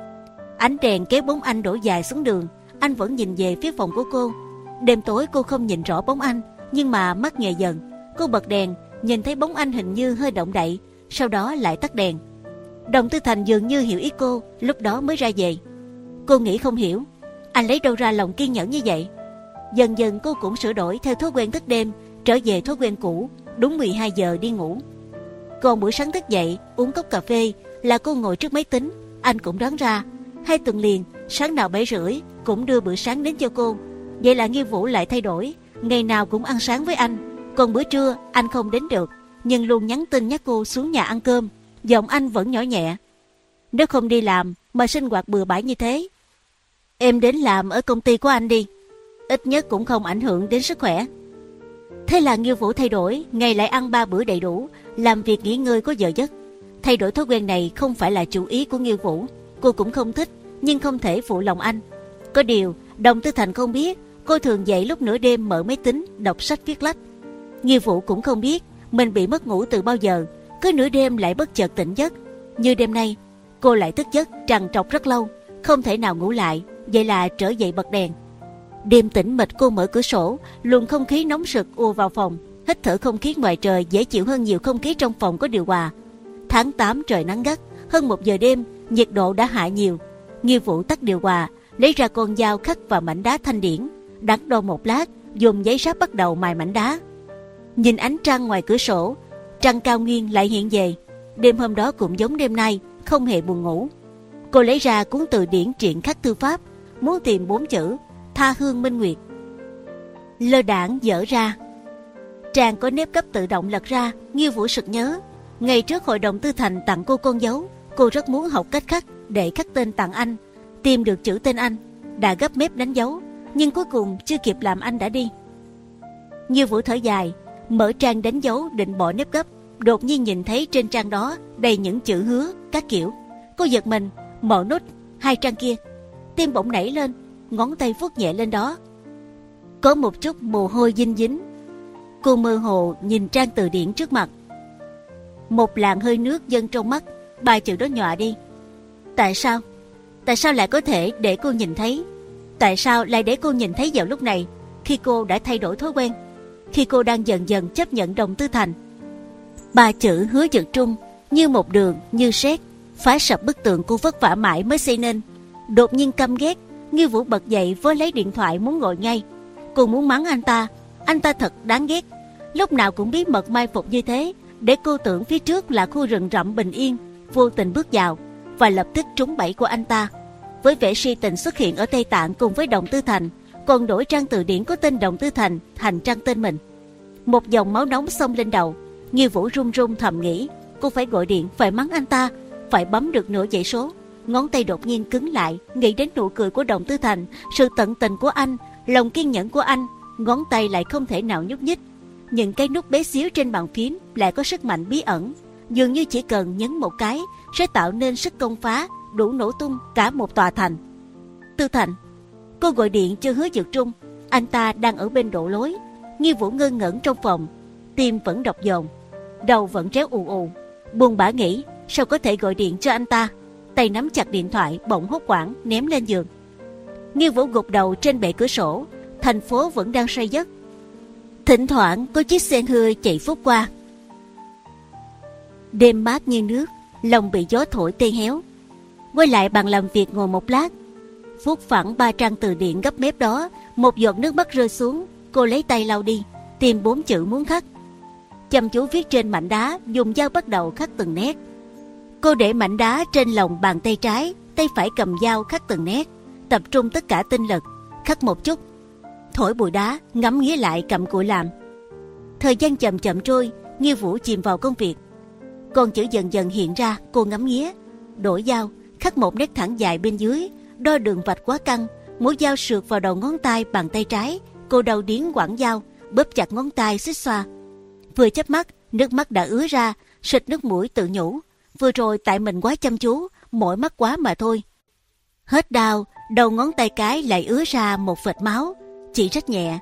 Ánh đèn kéo bóng anh đổ dài xuống đường, anh vẫn nhìn về phía phòng của cô. Đêm tối cô không nhìn rõ bóng anh, nhưng mà mắt nhè dần. Cô bật đèn, nhìn thấy bóng anh hình như hơi động đậy, sau đó lại tắt đèn. Đồng Tư Thành dường như hiểu ý cô, lúc đó mới ra về. Cô nghĩ không hiểu, anh lấy đâu ra lòng kiên nhẫn như vậy. Dần dần cô cũng sửa đổi theo thói quen thức đêm, trở về thói quen cũ, đúng mười hai giờ đi ngủ. Còn buổi sáng thức dậy, uống cốc cà phê là cô ngồi trước máy tính. Anh cũng đoán ra, hai tuần liền, sáng nào bảy rưỡi cũng đưa bữa sáng đến cho cô. Vậy là Nghiêu Vũ lại thay đổi, ngày nào cũng ăn sáng với anh. Còn bữa trưa anh không đến được, nhưng luôn nhắn tin nhắc cô xuống nhà ăn cơm. Giọng anh vẫn nhỏ nhẹ. Nếu không đi làm mà sinh hoạt bừa bãi như thế, em đến làm ở công ty của anh đi, ít nhất cũng không ảnh hưởng đến sức khỏe. Thế là Nghiêu Vũ thay đổi, ngày lại ăn ba bữa đầy đủ, làm việc nghỉ ngơi có giờ giấc. Thay đổi thói quen này không phải là chủ ý của Nghiêu Vũ, cô cũng không thích, nhưng không thể phụ lòng anh. Có điều Đồng Tư Thành không biết cô thường dậy lúc nửa đêm mở máy tính đọc sách viết lách. Nghiêu Vũ cũng không biết mình bị mất ngủ từ bao giờ, cứ nửa đêm lại bất chợt tỉnh giấc. Như đêm nay cô lại thức giấc trằn trọc rất lâu, không thể nào ngủ lại, vậy là trở dậy bật đèn. Đêm tĩnh mịch cô mở cửa sổ, luồng không khí nóng sực ùa vào phòng, hít thở không khí ngoài trời dễ chịu hơn nhiều không khí trong phòng có điều hòa. Tháng tám trời nắng gắt, hơn một giờ đêm, nhiệt độ đã hạ nhiều. Nghiêu Vũ tắt điều hòa, lấy ra con dao khắc vào mảnh đá thanh điển, đắn đo một lát, dùng giấy sáp bắt đầu mài mảnh đá. Nhìn ánh trăng ngoài cửa sổ, trăng cao nguyên lại hiện về. Đêm hôm đó cũng giống đêm nay, không hề buồn ngủ. Cô lấy ra cuốn từ điển truyện khắc thư pháp, muốn tìm bốn chữ Tha Hương Minh Nguyệt. Lơ đãng dở ra, trang có nếp gấp tự động lật ra. Nghiêu Vũ sực nhớ, ngày trước hội đồng Tư Thành tặng cô con dấu, cô rất muốn học cách khắc để khắc tên tặng anh. Tìm được chữ tên anh, đã gấp mép đánh dấu, nhưng cuối cùng chưa kịp làm anh đã đi. Nghiêu Vũ thở dài, mở trang đánh dấu định bỏ nếp gấp, đột nhiên nhìn thấy trên trang đó đầy những chữ hứa các kiểu. Cô giật mình, mở nút hai trang kia, tim bỗng nảy lên, ngón tay vuốt nhẹ lên đó, có một chút mồ hôi dinh dính. Cô mơ hồ nhìn trang từ điển trước mặt, một làn hơi nước dâng trong mắt. Ba chữ đó nhòa đi. Tại sao? Tại sao lại có thể để cô nhìn thấy? Tại sao lại để cô nhìn thấy vào lúc này, khi cô đã thay đổi thói quen, khi cô đang dần dần chấp nhận Đồng Tư Thành? Ba chữ Hứa Dực Trung như một đường như sét phá sập bức tường cô vất vả mãi mới xây nên. Đột nhiên căm ghét, Nghiêu Vũ bật dậy với lấy điện thoại muốn gọi ngay. Cô muốn mắng anh ta, anh ta thật đáng ghét, lúc nào cũng bí mật mai phục như thế, để cô tưởng phía trước là khu rừng rậm bình yên, vô tình bước vào và lập tức trúng bẫy của anh ta. Với vẻ si tình xuất hiện ở Tây Tạng cùng với Đồng Tư Thành, còn đổi trang từ điển có tên Đồng Tư Thành thành trang tên mình. Một dòng máu nóng xông lên đầu. Nghiêu Vũ run run thầm nghĩ, cô phải gọi điện, phải mắng anh ta, phải bấm được nửa dãy số. Ngón tay đột nhiên cứng lại, nghĩ đến nụ cười của Đồng Tư Thành, sự tận tình của anh, lòng kiên nhẫn của anh. Ngón tay lại không thể nào nhúc nhích. Những cái nút bé xíu trên bàn phím lại có sức mạnh bí ẩn, dường như chỉ cần nhấn một cái sẽ tạo nên sức công phá đủ nổ tung cả một tòa thành. Tư Thành. Cô gọi điện cho Hứa Dực Trung, anh ta đang ở bên độ lối. Nghiêu Vũ ngơ ngẩn trong phòng, tim vẫn đập dồn, đầu vẫn réo ù ù. Buồn bã nghĩ, sao có thể gọi điện cho anh ta? Tay nắm chặt điện thoại, bỗng hốt hoảng ném lên giường. Nghiêu Vũ gục đầu trên bệ cửa sổ. Thành phố vẫn đang say giấc, thỉnh thoảng có chiếc xe hơi chạy phút qua. Đêm mát như nước, lòng bị gió thổi tê héo. Quay lại bàn làm việc ngồi một lát, vuốt phẳng ba trang từ điển gấp mép đó, một giọt nước mắt rơi xuống. Cô lấy tay lau đi, tìm bốn chữ muốn khắc, chăm chú viết trên mảnh đá, dùng dao bắt đầu khắc từng nét. Cô để mảnh đá trên lòng bàn tay trái, tay phải cầm dao khắc từng nét, tập trung tất cả tinh lực, khắc một chút, thổi bụi đá, ngắm nghía lại cặm cụi làm. Thời gian chậm chậm trôi, Nghiêu Vũ chìm vào công việc. Con chữ dần dần hiện ra, cô ngắm nghía, đổi dao, khắc một nét thẳng dài bên dưới, đo đường vạch quá căng, mũi dao sượt vào đầu ngón tay bàn tay trái. Cô đầu điến quẳng dao, bóp chặt ngón tay xích xoa. Vừa chớp mắt, nước mắt đã ứa ra, xịt nước mũi tự nhủ, vừa rồi tại mình quá chăm chú, mỏi mắt quá mà thôi. Hết đau, đầu ngón tay cái lại ứa ra một vệt máu, chỉ rất nhẹ.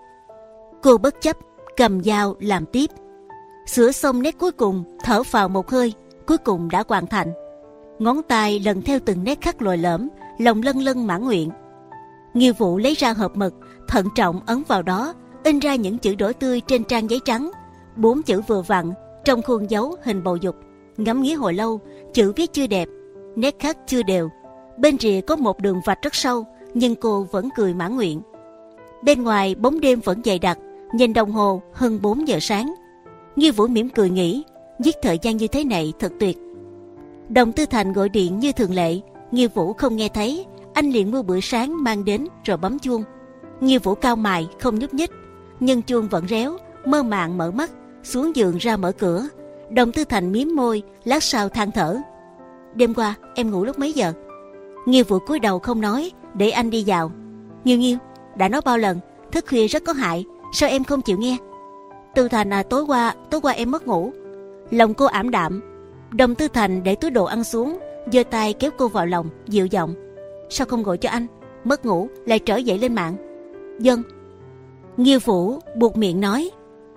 Cô bất chấp cầm dao làm tiếp. Sửa xong nét cuối cùng, thở phào một hơi, cuối cùng đã hoàn thành. Ngón tay lần theo từng nét khắc lồi lõm, lòng lân lân mãn nguyện. Nghiêu Vũ lấy ra hộp mực, thận trọng ấn vào đó, in ra những chữ đỏ tươi trên trang giấy trắng. Bốn chữ vừa vặn trong khuôn dấu hình bầu dục. Ngắm nghía hồi lâu, chữ viết chưa đẹp, nét khắc chưa đều, bên rìa có một đường vạch rất sâu, nhưng cô vẫn cười mãn nguyện. Bên ngoài bóng đêm vẫn dày đặc, nhìn đồng hồ hơn bốn giờ sáng. Nghiêu Vũ mỉm cười nghĩ, giết thời gian như thế này thật tuyệt. Đồng Tư Thành gọi điện như thường lệ, Nghiêu Vũ không nghe thấy, anh liền mua bữa sáng mang đến rồi bấm chuông. Nghiêu Vũ cau mày không nhúc nhích, nhưng chuông vẫn réo, mơ màng mở mắt, xuống giường ra mở cửa. Đồng Tư Thành mím môi, lát sau than thở, đêm qua em ngủ lúc mấy giờ? Nghiêu Vũ cúi đầu không nói, để anh đi vào. Nghiêu Nghiêu, đã nói bao lần, thức khuya rất có hại, sao em không chịu nghe? Tư Thành à, tối qua tối qua em mất ngủ. Lòng cô ảm đạm. Đồng Tư Thành để túi đồ ăn xuống, giơ tay kéo cô vào lòng, dịu giọng, sao không gọi cho anh? Mất ngủ lại trở dậy lên mạng. Dân. Nghiêu Vũ buột miệng nói.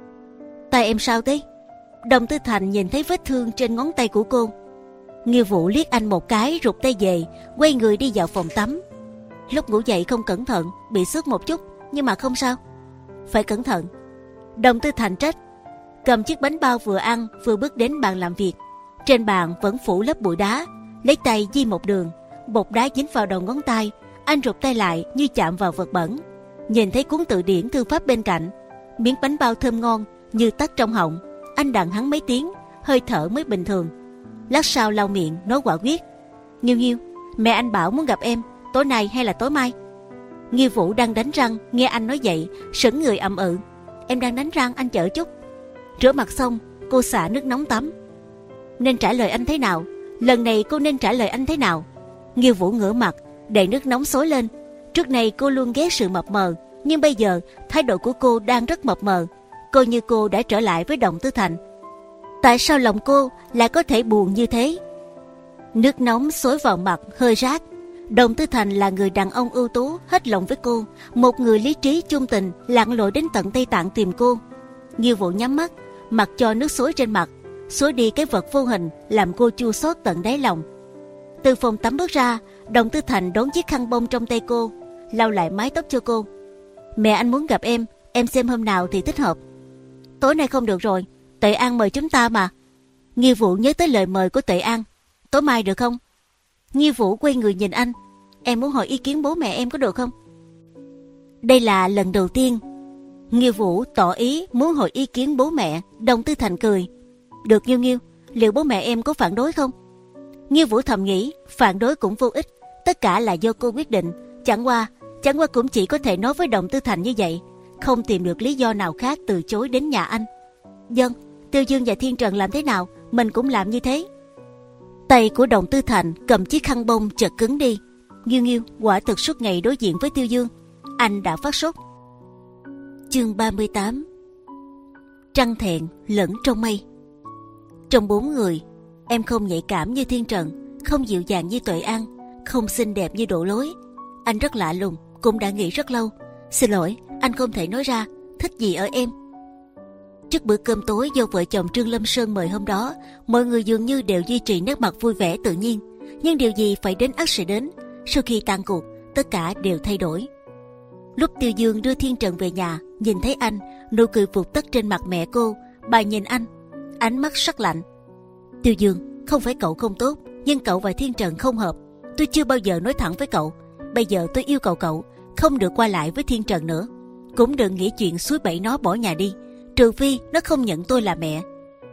Tay em sao thế? Đồng Tư Thành nhìn thấy vết thương trên ngón tay của cô. Nghiêu Vũ liếc anh một cái, rụt tay về, quay người đi vào phòng tắm. Lúc ngủ dậy không cẩn thận, bị xước một chút, nhưng mà không sao. Phải cẩn thận. Đồng Tư Thành trách. Cầm chiếc bánh bao vừa ăn, vừa bước đến bàn làm việc. Trên bàn vẫn phủ lớp bụi đá. Lấy tay di một đường, bột đá dính vào đầu ngón tay. Anh rụt tay lại như chạm vào vật bẩn. Nhìn thấy cuốn từ điển thư pháp bên cạnh, miếng bánh bao thơm ngon như tắc trong họng. Anh đặng hắn mấy tiếng, hơi thở mới bình thường. Lát sau lau miệng nói quả quyết. Nghiêu Nghiêu, mẹ anh bảo muốn gặp em, tối nay hay là tối mai? Nghiêu Vũ đang đánh răng, nghe anh nói vậy, sững người ậm ừ. Em đang đánh răng, anh chở chút. Rửa mặt xong, cô xả nước nóng tắm. Nên trả lời anh thế nào? Lần này cô nên trả lời anh thế nào? Nghiêu Vũ ngửa mặt, đầy nước nóng xối lên. Trước này cô luôn ghét sự mập mờ, nhưng bây giờ thái độ của cô đang rất mập mờ. Cô như cô đã trở lại với Đồng Tư Thành. Tại sao lòng cô lại có thể buồn như thế? Nước nóng xối vào mặt hơi rát. Đồng Tư Thành là người đàn ông ưu tú, hết lòng với cô, một người lý trí chung tình, lặn lội đến tận Tây Tạng tìm cô. Nghiêu Vũ nhắm mắt, mặc cho nước xối trên mặt, xối đi cái vật vô hình, làm cô chua xót tận đáy lòng. Từ phòng tắm bước ra, Đồng Tư Thành đón chiếc khăn bông trong tay cô, lau lại mái tóc cho cô. Mẹ anh muốn gặp em, em xem hôm nào thì thích hợp. Tối nay không được rồi, Tệ An mời chúng ta mà. Nghiêu Vũ nhớ tới lời mời của Tệ An. Tối mai được không? Nghiêu Vũ quay người nhìn anh. Em muốn hỏi ý kiến bố mẹ em có được không? Đây là lần đầu tiên Nghiêu Vũ tỏ ý muốn hỏi ý kiến bố mẹ. Đồng Tư Thành cười. Được Nghiêu Nghiêu, liệu bố mẹ em có phản đối không? Nghiêu Vũ thầm nghĩ, phản đối cũng vô ích, tất cả là do cô quyết định. Chẳng qua, chẳng qua cũng chỉ có thể nói với Đồng Tư Thành như vậy, không tìm được lý do nào khác từ chối đến nhà anh. Dân, Tiêu Dương và Thiên Trần làm thế nào, mình cũng làm như thế. Tay của Đồng Tư Thành cầm chiếc khăn bông chợt cứng đi. Nghiêu Nghiêu quả thực suốt ngày đối diện với Tiêu Dương, anh đã phát sốt. Chương ba mươi tám. Trăng thẹn lẫn trong mây. Trong bốn người, em không nhạy cảm như Thiên Trần, không dịu dàng như Tuệ An, không xinh đẹp như Độ Lối. Anh rất lạ lùng, cũng đã nghĩ rất lâu. Xin lỗi, anh không thể nói ra thích gì ở em. Trước bữa cơm tối do vợ chồng Trương Lâm Sơn mời hôm đó, mọi người dường như đều duy trì nét mặt vui vẻ tự nhiên. Nhưng điều gì phải đến ắt sẽ đến. Sau khi tan cuộc, tất cả đều thay đổi. Lúc Tiêu Dương đưa Thiên Trần về nhà, nhìn thấy anh, nụ cười vụt tắt trên mặt mẹ cô. Bà nhìn anh, ánh mắt sắc lạnh. Tiêu Dương, không phải cậu không tốt, nhưng cậu và Thiên Trần không hợp. Tôi chưa bao giờ nói thẳng với cậu. Bây giờ tôi yêu cầu cậu không được qua lại với Thiên Trần nữa, cũng đừng nghĩ chuyện suối bẫy nó bỏ nhà đi, trừ phi nó không nhận tôi là mẹ.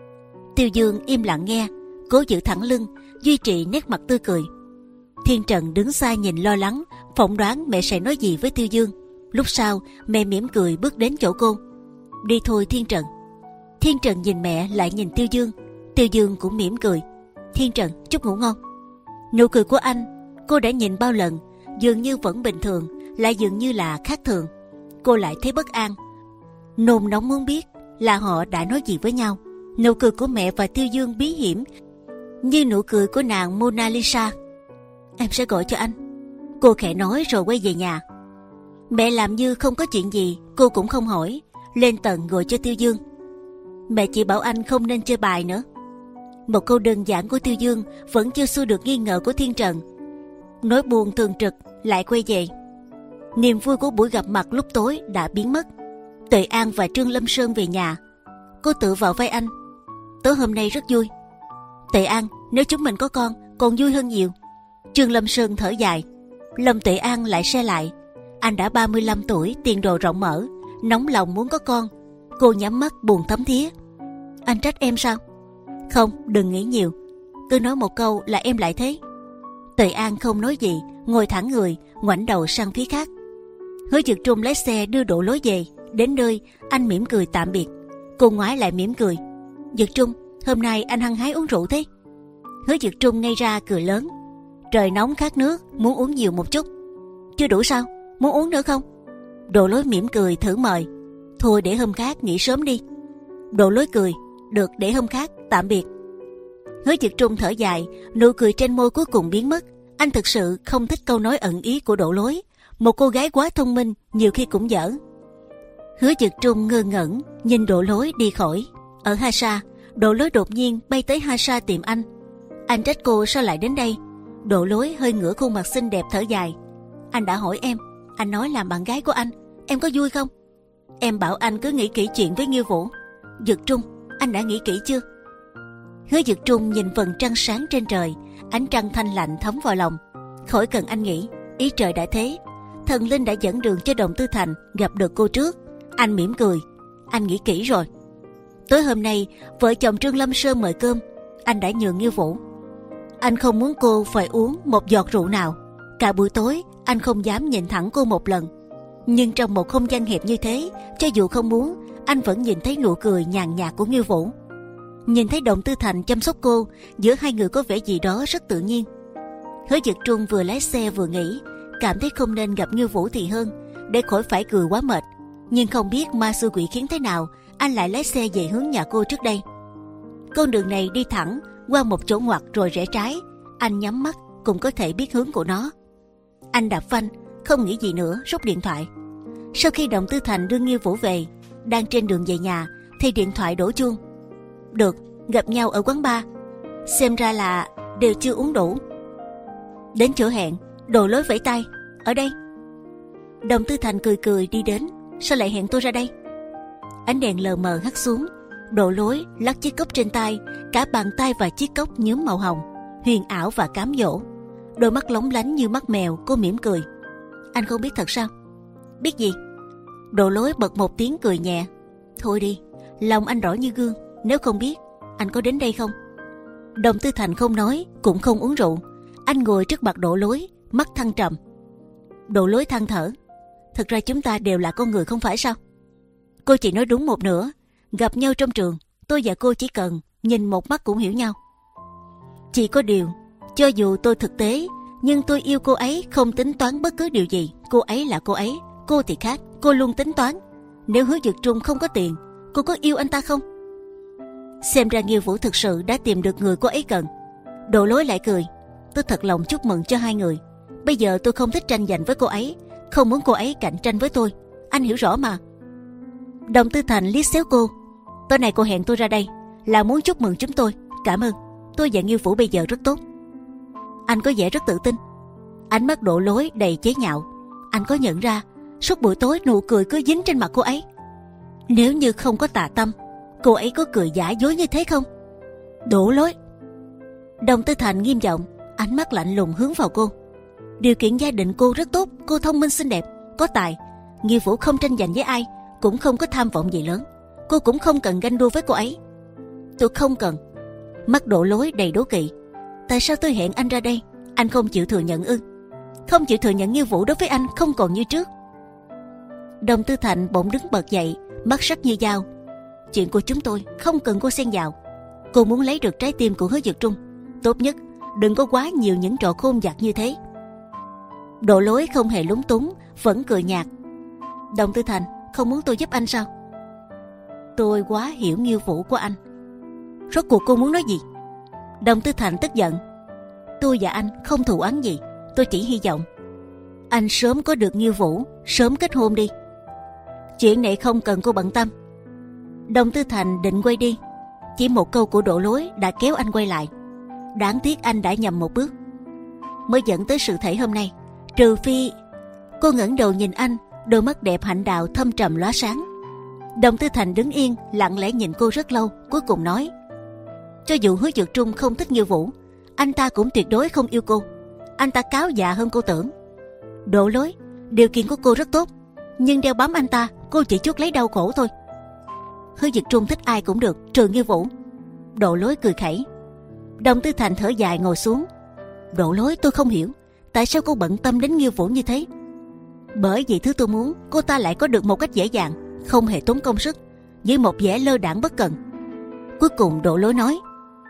Tiêu Dương im lặng nghe, cố giữ thẳng lưng, duy trì nét mặt tươi cười. Thiên Trần đứng xa nhìn lo lắng, phỏng đoán mẹ sẽ nói gì với Tiêu Dương. Lúc sau mẹ mỉm cười bước đến chỗ cô. Đi thôi Thiên Trần. Thiên Trần nhìn mẹ lại nhìn Tiêu Dương. Tiêu Dương cũng mỉm cười. Thiên Trần, chúc ngủ ngon. Nụ cười của anh cô đã nhìn bao lần, dường như vẫn bình thường, lại dường như là khác thường. Cô lại thấy bất an, nôn nóng muốn biết là họ đã nói gì với nhau. Nụ cười của mẹ và Tiêu Dương bí hiểm như nụ cười của nàng Mona Lisa. Em sẽ gọi cho anh, cô khẽ nói rồi quay về nhà. Mẹ làm như không có chuyện gì, cô cũng không hỏi, lên tầng gọi cho Tiêu Dương. Mẹ chỉ bảo anh không nên chơi bài nữa. Một câu đơn giản của Tiêu Dương vẫn chưa xua được nghi ngờ của Thiên Trần. Nỗi buồn thường trực lại quay về. Niềm vui của buổi gặp mặt lúc tối đã biến mất. Tuệ An và Trương Lâm Sơn về nhà. Cô tựa vào vai anh. Tối hôm nay rất vui. Tuệ An, nếu chúng mình có con còn vui hơn nhiều. Trương Lâm Sơn thở dài. Lòng Tuệ An lại se lại. Anh đã ba mươi lăm tuổi, tiền đồ rộng mở, nóng lòng muốn có con. Cô nhắm mắt buồn thấm thía. Anh trách em sao? Không, đừng nghĩ nhiều. Cứ nói một câu là em lại thế. Tuệ An không nói gì, ngồi thẳng người, ngoảnh đầu sang phía khác. Hứa Dực Trung lái xe đưa Độ Lối về. Đến nơi, anh mỉm cười tạm biệt. Cô ngoái lại mỉm cười. Dực Trung, hôm nay anh hăng hái uống rượu thế? Hứa Dực Trung ngây ra cười lớn. Trời nóng khát nước, muốn uống nhiều một chút. Chưa đủ sao? Muốn uống nữa không? Độ Lối mỉm cười thử mời. Thôi để hôm khác, nghỉ sớm đi. Độ Lối cười. Được, để hôm khác, tạm biệt. Hứa Dực Trung thở dài, nụ cười trên môi cuối cùng biến mất. Anh thực sự không thích câu nói ẩn ý của Đỗ Lối. Một cô gái quá thông minh nhiều khi cũng dở. Hứa Dực Trung ngơ ngẩn nhìn Đỗ Lối đi khỏi. Ở Ha Sa, Đỗ Lối đột nhiên bay tới Ha Sa tìm anh. Anh trách cô sao lại đến đây. Đỗ Lối hơi ngửa khuôn mặt xinh đẹp thở dài. Anh đã hỏi em, anh nói làm bạn gái của anh, em có vui không? Em bảo anh cứ nghĩ kỹ chuyện với Nghiêu Vũ. Dực Trung, anh đã nghĩ kỹ chưa? Hứa Dực Trung nhìn vầng trăng sáng trên trời, ánh trăng thanh lạnh thấm vào lòng. Khỏi cần anh nghĩ, ý trời đã thế. Thần linh đã dẫn đường cho Đồng Tư Thành gặp được cô trước. Anh mỉm cười, anh nghĩ kỹ rồi. Tối hôm nay vợ chồng Trương Lâm Sơn mời cơm, anh đã nhường Nghiêu Vũ. Anh không muốn cô phải uống một giọt rượu nào. Cả buổi tối anh không dám nhìn thẳng cô một lần. Nhưng trong một không gian hẹp như thế, cho dù không muốn, anh vẫn nhìn thấy nụ cười nhàn nhạt của Nghiêu Vũ. Nhìn thấy Đồng Tư Thành chăm sóc cô, giữa hai người có vẻ gì đó rất tự nhiên. Hứa Dực Trung vừa lái xe vừa nghĩ, cảm thấy không nên gặp Nghiêu Vũ thì hơn, để khỏi phải cười quá mệt. Nhưng không biết ma xui quỷ khiến thế nào, anh lại lái xe về hướng nhà cô trước đây. Con đường này đi thẳng qua một chỗ ngoặt rồi rẽ trái. Anh nhắm mắt cũng có thể biết hướng của nó. Anh đạp phanh, không nghĩ gì nữa, rút điện thoại. Sau khi Đồng Tư Thành đưa Nghiêu Vũ về, đang trên đường về nhà thì điện thoại đổ chuông. Được, gặp nhau ở quán bar. Xem ra là đều chưa uống đủ. Đến chỗ hẹn, Đỗ Lối vẫy tay. Ở đây. Đồng Tư Thành cười cười đi đến. Sao lại hẹn tôi ra đây? Ánh đèn lờ mờ hắt xuống. Đỗ Lối lắc chiếc cốc trên tay, cả bàn tay và chiếc cốc nhuốm màu hồng, huyền ảo và cám dỗ. Đôi mắt lóng lánh như mắt mèo. Cô mỉm cười. Anh không biết thật sao? Biết gì? Đỗ Lối bật một tiếng cười nhẹ. Thôi đi, lòng anh rõ như gương. Nếu không biết, anh có đến đây không? Đồng Tư Thành không nói, cũng không uống rượu. Anh ngồi trước mặt Đỗ Lối, mắt thăng trầm. Đỗ Lối than thở. Thực ra chúng ta đều là con người không phải sao? Cô chỉ nói đúng một nửa. Gặp nhau trong trường, tôi và cô chỉ cần nhìn một mắt cũng hiểu nhau. Chỉ có điều, cho dù tôi thực tế, nhưng tôi yêu cô ấy không tính toán bất cứ điều gì. Cô ấy là cô ấy, cô thì khác, cô luôn tính toán. Nếu Hứa Dực Trung không có tiền, cô có yêu anh ta không? Xem ra Nghiêu Vũ thực sự đã tìm được người cô ấy cần. Đỗ Lối lại cười. Tôi thật lòng chúc mừng cho hai người. Bây giờ tôi không thích tranh giành với cô ấy, không muốn cô ấy cạnh tranh với tôi. Anh hiểu rõ mà. Đồng Tư Thành liếc xéo cô. Tối nay cô hẹn tôi ra đây là muốn chúc mừng chúng tôi. Cảm ơn. Tôi và Nghiêu Vũ bây giờ rất tốt. Anh có vẻ rất tự tin. Ánh mắt Đỗ Lối đầy chế nhạo. Anh có nhận ra suốt buổi tối nụ cười cứ dính trên mặt cô ấy? Nếu như không có tà tâm, cô ấy có cười giả dối như thế không? Đỗ Lối. Đồng Tư Thành nghiêm giọng, ánh mắt lạnh lùng hướng vào cô. Điều kiện gia đình cô rất tốt. Cô thông minh xinh đẹp, có tài. Nghiêu Vũ không tranh giành với ai, cũng không có tham vọng gì lớn. Cô cũng không cần ganh đua với cô ấy. Tôi không cần. Mắt Đỗ Lối đầy đố kỵ. Tại sao tôi hẹn anh ra đây, anh không chịu thừa nhận ư? Không chịu thừa nhận Nghiêu Vũ đối với anh không còn như trước. Đồng Tư Thành bỗng đứng bật dậy, mắt sắc như dao. Chuyện của chúng tôi không cần cô xen vào. Cô muốn lấy được trái tim của Hứa Dực Trung, tốt nhất đừng có quá nhiều những trò khôn vặt như thế. Đỗ Lối không hề lúng túng, vẫn cười nhạt. Đồng Tư Thành không muốn tôi giúp anh sao? Tôi quá hiểu Nghiêu Vũ của anh. Rốt cuộc cô muốn nói gì? Đồng Tư Thành tức giận. Tôi và anh không thù oán gì. Tôi chỉ hy vọng anh sớm có được Nghiêu Vũ, sớm kết hôn đi. Chuyện này không cần cô bận tâm. Đồng Tư Thành định quay đi, chỉ một câu của Đỗ Lối đã kéo anh quay lại. Đáng tiếc anh đã nhầm một bước, mới dẫn tới sự thể hôm nay. Trừ phi... Cô ngẩng đầu nhìn anh, đôi mắt đẹp hạnh đào thâm trầm lóa sáng. Đồng Tư Thành đứng yên lặng lẽ nhìn cô rất lâu, cuối cùng nói: cho dù Hứa Dực Trung không thích Nghiêu Vũ, anh ta cũng tuyệt đối không yêu cô. Anh ta cáo già hơn cô tưởng. Đỗ Lối, điều kiện của cô rất tốt, nhưng đeo bám anh ta, cô chỉ chuốc lấy đau khổ thôi. Hứa Dực Trung thích ai cũng được, trừ Nghiêu Vũ. Đỗ Lối cười khẩy. Đồng Tư Thành thở dài ngồi xuống. Đỗ Lối, tôi không hiểu tại sao cô bận tâm đến Nghiêu Vũ như thế. Bởi vì thứ tôi muốn, cô ta lại có được một cách dễ dàng, không hề tốn công sức, với một vẻ lơ đãng bất cần. Cuối cùng Đỗ Lối nói: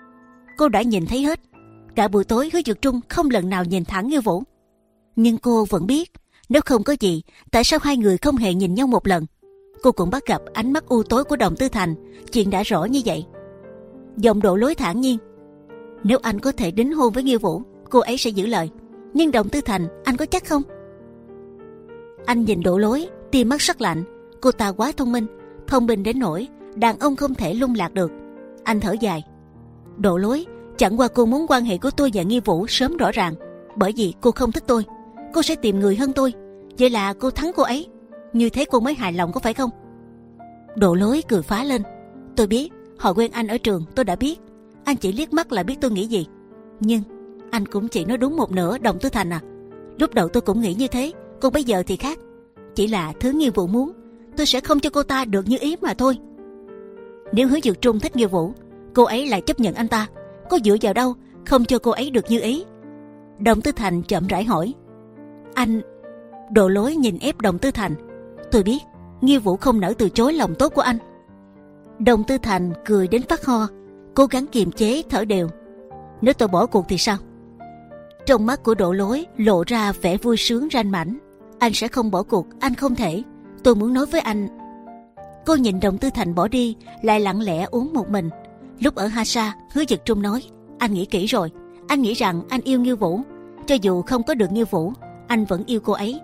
cô đã nhìn thấy hết. Cả buổi tối Hứa Dực Trung không lần nào nhìn thẳng Nghiêu Vũ. Nhưng cô vẫn biết, nếu không có gì, tại sao hai người không hề nhìn nhau một lần. Cô cũng bắt gặp ánh mắt u tối của Đồng Tư Thành. Chuyện đã rõ như vậy. Giọng Đỗ Lối thản nhiên: nếu anh có thể đính hôn với Nghiêu Vũ, cô ấy sẽ giữ lời. Nhưng Đồng Tư Thành, anh có chắc không? Anh nhìn Đỗ Lối, tim mắt sắc lạnh. Cô ta quá thông minh, thông minh đến nỗi đàn ông không thể lung lạc được. Anh thở dài. Đỗ Lối, chẳng qua cô muốn quan hệ của tôi và Nghi Vũ sớm rõ ràng. Bởi vì cô không thích tôi, cô sẽ tìm người hơn tôi. Vậy là cô thắng cô ấy. Như thế cô mới hài lòng, có phải không? Đỗ Lối cười phá lên. Tôi biết, họ quen anh ở trường, tôi đã biết. Anh chỉ liếc mắt là biết tôi nghĩ gì. Nhưng anh cũng chỉ nói đúng một nửa, Đồng Tư Thành à. Lúc đầu tôi cũng nghĩ như thế, còn bây giờ thì khác. Chỉ là thứ Nghi Vũ muốn, tôi sẽ không cho cô ta được như ý mà thôi. Nếu Hứa Dược Trung thích Nghi Vũ, cô ấy lại chấp nhận anh ta, có dựa vào đâu không cho cô ấy được như ý? Đồng Tư Thành chậm rãi hỏi. Anh... Đỗ Lối nhìn ép Đồng Tư Thành. Tôi biết Nghi Vũ không nỡ từ chối lòng tốt của anh. Đồng Tư Thành cười đến phát ho, cố gắng kiềm chế thở đều. Nếu tôi bỏ cuộc thì sao? Trong mắt của Đỗ Lối lộ ra vẻ vui sướng ranh mãnh. Anh sẽ không bỏ cuộc, anh không thể. Tôi muốn nói với anh. Cô nhìn Đồng Tư Thành bỏ đi, lại lặng lẽ uống một mình. Lúc ở Hasa, Hứa Dực Trung nói, anh nghĩ kỹ rồi. Anh nghĩ rằng anh yêu Nghi Vũ. Cho dù không có được Nghi Vũ, anh vẫn yêu cô ấy.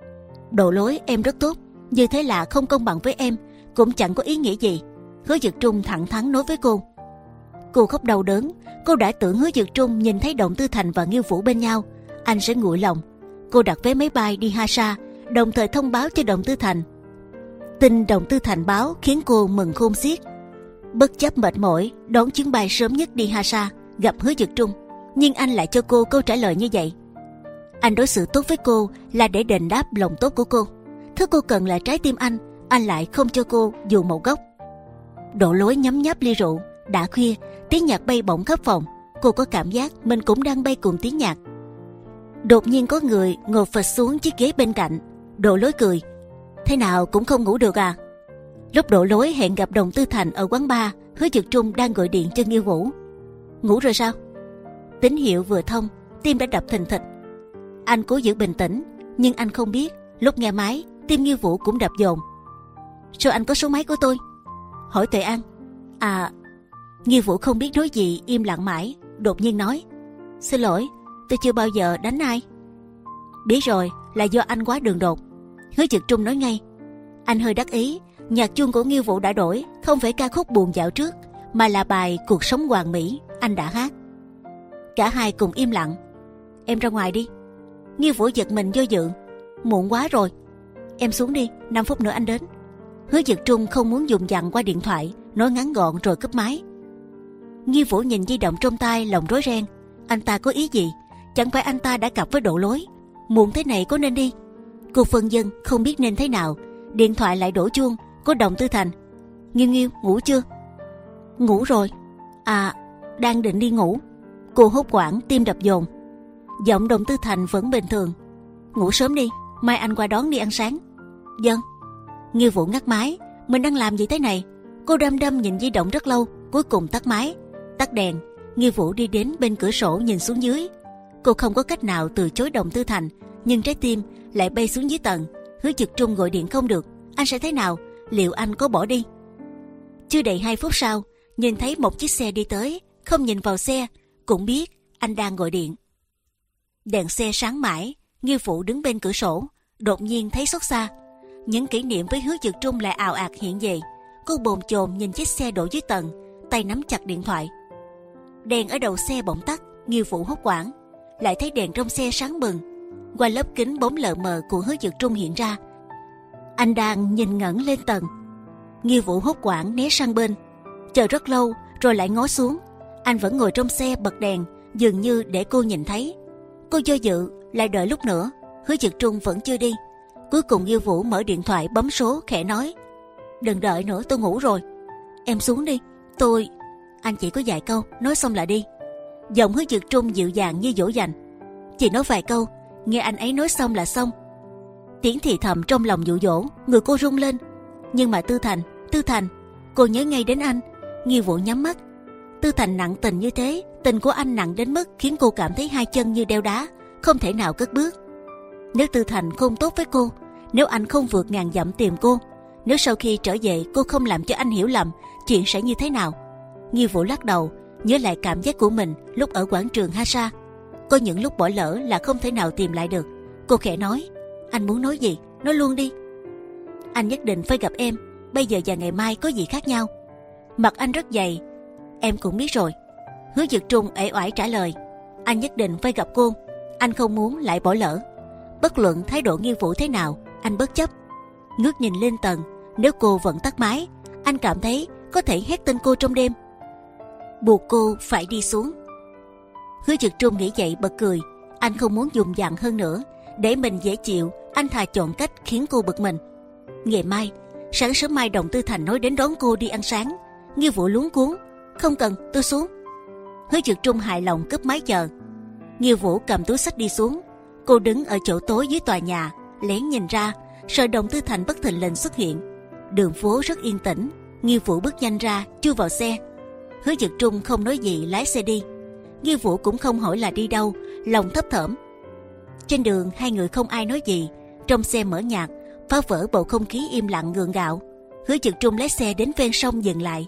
Đỗ Lối, em rất tốt, như thế là không công bằng với em, cũng chẳng có ý nghĩa gì. Hứa Dực Trung thẳng thắn nói với cô. Cô khóc đau đớn. Cô đã tưởng Hứa Dực Trung nhìn thấy Đồng Tư Thành và Nghi Vũ bên nhau, anh sẽ nguội lòng. Cô đặt vé máy bay đi Hasa, đồng thời thông báo cho Đồng Tư Thành. Tin Đồng Tư Thành báo khiến cô mừng khôn xiết. Bất chấp mệt mỏi đón chuyến bay sớm nhất đi Hasa gặp Hứa Dực Trung, nhưng anh lại cho cô câu trả lời như vậy. Anh đối xử tốt với cô là để đền đáp lòng tốt của cô. Thứ cô cần là trái tim anh, anh lại không cho cô dù một góc. Đỗ Lối nhấm nháp ly rượu. Đã khuya, tiếng nhạc bay bổng khắp phòng. Cô có cảm giác mình cũng đang bay cùng tiếng nhạc. Đột nhiên có người ngồi phịch xuống chiếc ghế bên cạnh. Đỗ Lối cười. Thế nào cũng không ngủ được à? Lúc Đỗ Lối hẹn gặp Đồng Tư Thành ở quán bar, Hứa Dực Trung đang gọi điện cho Nghi Vũ. Ngủ rồi sao? Tín hiệu vừa thông, tim đã đập thình thịch. Anh cố giữ bình tĩnh, nhưng anh không biết lúc nghe máy, tim Nghi Vũ cũng đập dồn. Sao anh có số máy của tôi? Hỏi Tuệ An. À... Nghi Vũ không biết nói gì, im lặng mãi, đột nhiên nói. Xin lỗi, tôi chưa bao giờ đánh ai. Biết rồi, là do anh quá đường đột. Hứa Dực Trung nói ngay. Anh hơi đắc ý, nhạc chuông của Nghi Vũ đã đổi, không phải ca khúc buồn dạo trước, mà là bài Cuộc Sống Hoàn Mỹ anh đã hát. Cả hai cùng im lặng. Em ra ngoài đi. Nghi Vũ giật mình do dự. Muộn quá rồi. Em xuống đi, năm phút nữa anh đến. Hứa Dực Trung không muốn dùng dặn qua điện thoại, nói ngắn gọn rồi cúp máy. Nghi Vũ nhìn di động trong tay, lòng rối ren. Anh ta có ý gì? Chẳng phải anh ta đã cặp với Đỗ Lối? Muộn thế này có nên đi? Cô phân vân không biết nên thế nào. Điện thoại lại đổ chuông. Có Đồng Tư Thành. Nghiêu Nghiêu, ngủ chưa? Ngủ rồi. À, đang định đi ngủ. Cô hốt hoảng, tim đập dồn. Giọng Đồng Tư Thành vẫn bình thường. Ngủ sớm đi, mai anh qua đón đi ăn sáng. Vâng. Nghiêu Vũ ngắt máy. Mình đang làm gì thế này? Cô đăm đăm nhìn di động rất lâu, cuối cùng tắt máy, tắt đèn. Nghiêu Vũ đi đến bên cửa sổ nhìn xuống dưới. Cô không có cách nào từ chối Đồng Tư Thành, nhưng trái tim lại bay xuống dưới tầng. Hứa Dực Trung gọi điện không được, anh sẽ thế nào? Liệu anh có bỏ đi? Chưa đầy hai phút sau, nhìn thấy một chiếc xe đi tới, không nhìn vào xe cũng biết anh đang gọi điện. Đèn xe sáng mãi. Nghiêu Vũ đứng bên cửa sổ, đột nhiên thấy xót xa. Những kỷ niệm với Hứa Dực Trung lại ào ạt hiện về. Cô bồn chồn nhìn chiếc xe đổ dưới tầng, tay nắm chặt điện thoại. Đèn ở đầu xe bỗng tắt. Nghiêu Vũ hốt hoảng, lại thấy đèn trong xe sáng bừng. Qua lớp kính bóng lờ mờ của Hứa Dực Trung hiện ra. Anh đang nhìn ngẩn lên tầng. Nghiêu Vũ hốt hoảng né sang bên, chờ rất lâu rồi lại ngó xuống. Anh vẫn ngồi trong xe bật đèn, dường như để cô nhìn thấy. Cô do dự, lại đợi lúc nữa. Hứa Dực Trung vẫn chưa đi. Cuối cùng Nghiêu Vũ mở điện thoại bấm số, khẽ nói. Đừng đợi nữa, tôi ngủ rồi. Em xuống đi, tôi... Anh chỉ có vài câu, nói xong là đi. Giọng Hứa Dực Trung dịu dàng như dỗ dành. Chỉ nói vài câu, nghe anh ấy nói xong là xong. Tiếng thì thầm trong lòng dụ dỗ, người cô rung lên. Nhưng mà Tư Thành, Tư Thành, cô nhớ ngay đến anh. Nghiêu Vũ nhắm mắt. Tư Thành nặng tình như thế, tình của anh nặng đến mức khiến cô cảm thấy hai chân như đeo đá, không thể nào cất bước. Nếu Tư Thành không tốt với cô, nếu anh không vượt ngàn dặm tìm cô, nếu sau khi trở về cô không làm cho anh hiểu lầm, chuyện sẽ như thế nào? Nghiêu Vũ lắc đầu, nhớ lại cảm giác của mình lúc ở quảng trường Hasa. Có những lúc bỏ lỡ là không thể nào tìm lại được. Cô khẽ nói, anh muốn nói gì, nói luôn đi. Anh nhất định phải gặp em, bây giờ và ngày mai có gì khác nhau. Mặt anh rất dày, em cũng biết rồi. Hứa Dực Trung uể oải trả lời, anh nhất định phải gặp cô, anh không muốn lại bỏ lỡ. Bất luận thái độ Nghiêu Vũ thế nào, anh bất chấp. Ngước nhìn lên tầng, nếu cô vẫn tắt máy, anh cảm thấy có thể hét tên cô trong đêm, buộc cô phải đi xuống. Hứa Dực Trung nghĩ vậy bật cười. Anh không muốn dùng dặn hơn nữa, để mình dễ chịu. Anh thà chọn cách khiến cô bực mình. Ngày mai, sáng sớm mai Đồng Tư Thành nói đến đón cô đi ăn sáng. Nghiêu Vũ luống cuống, không cần, tôi xuống. Hứa Dực Trung hài lòng cúp máy chờ. Nghiêu Vũ cầm túi xách đi xuống. Cô đứng ở chỗ tối dưới tòa nhà, lén nhìn ra, sợ Đồng Tư Thành bất thình lình xuất hiện. Đường phố rất yên tĩnh. Nghiêu Vũ bước nhanh ra, chui vào xe. Hứa Dực Trung không nói gì lái xe đi. Nghiêu Vũ cũng không hỏi là đi đâu, lòng thấp thỏm. Trên đường hai người không ai nói gì. Trong xe mở nhạc, phá vỡ bầu không khí im lặng gượng gạo. Hứa Dực Trung lái xe đến ven sông dừng lại.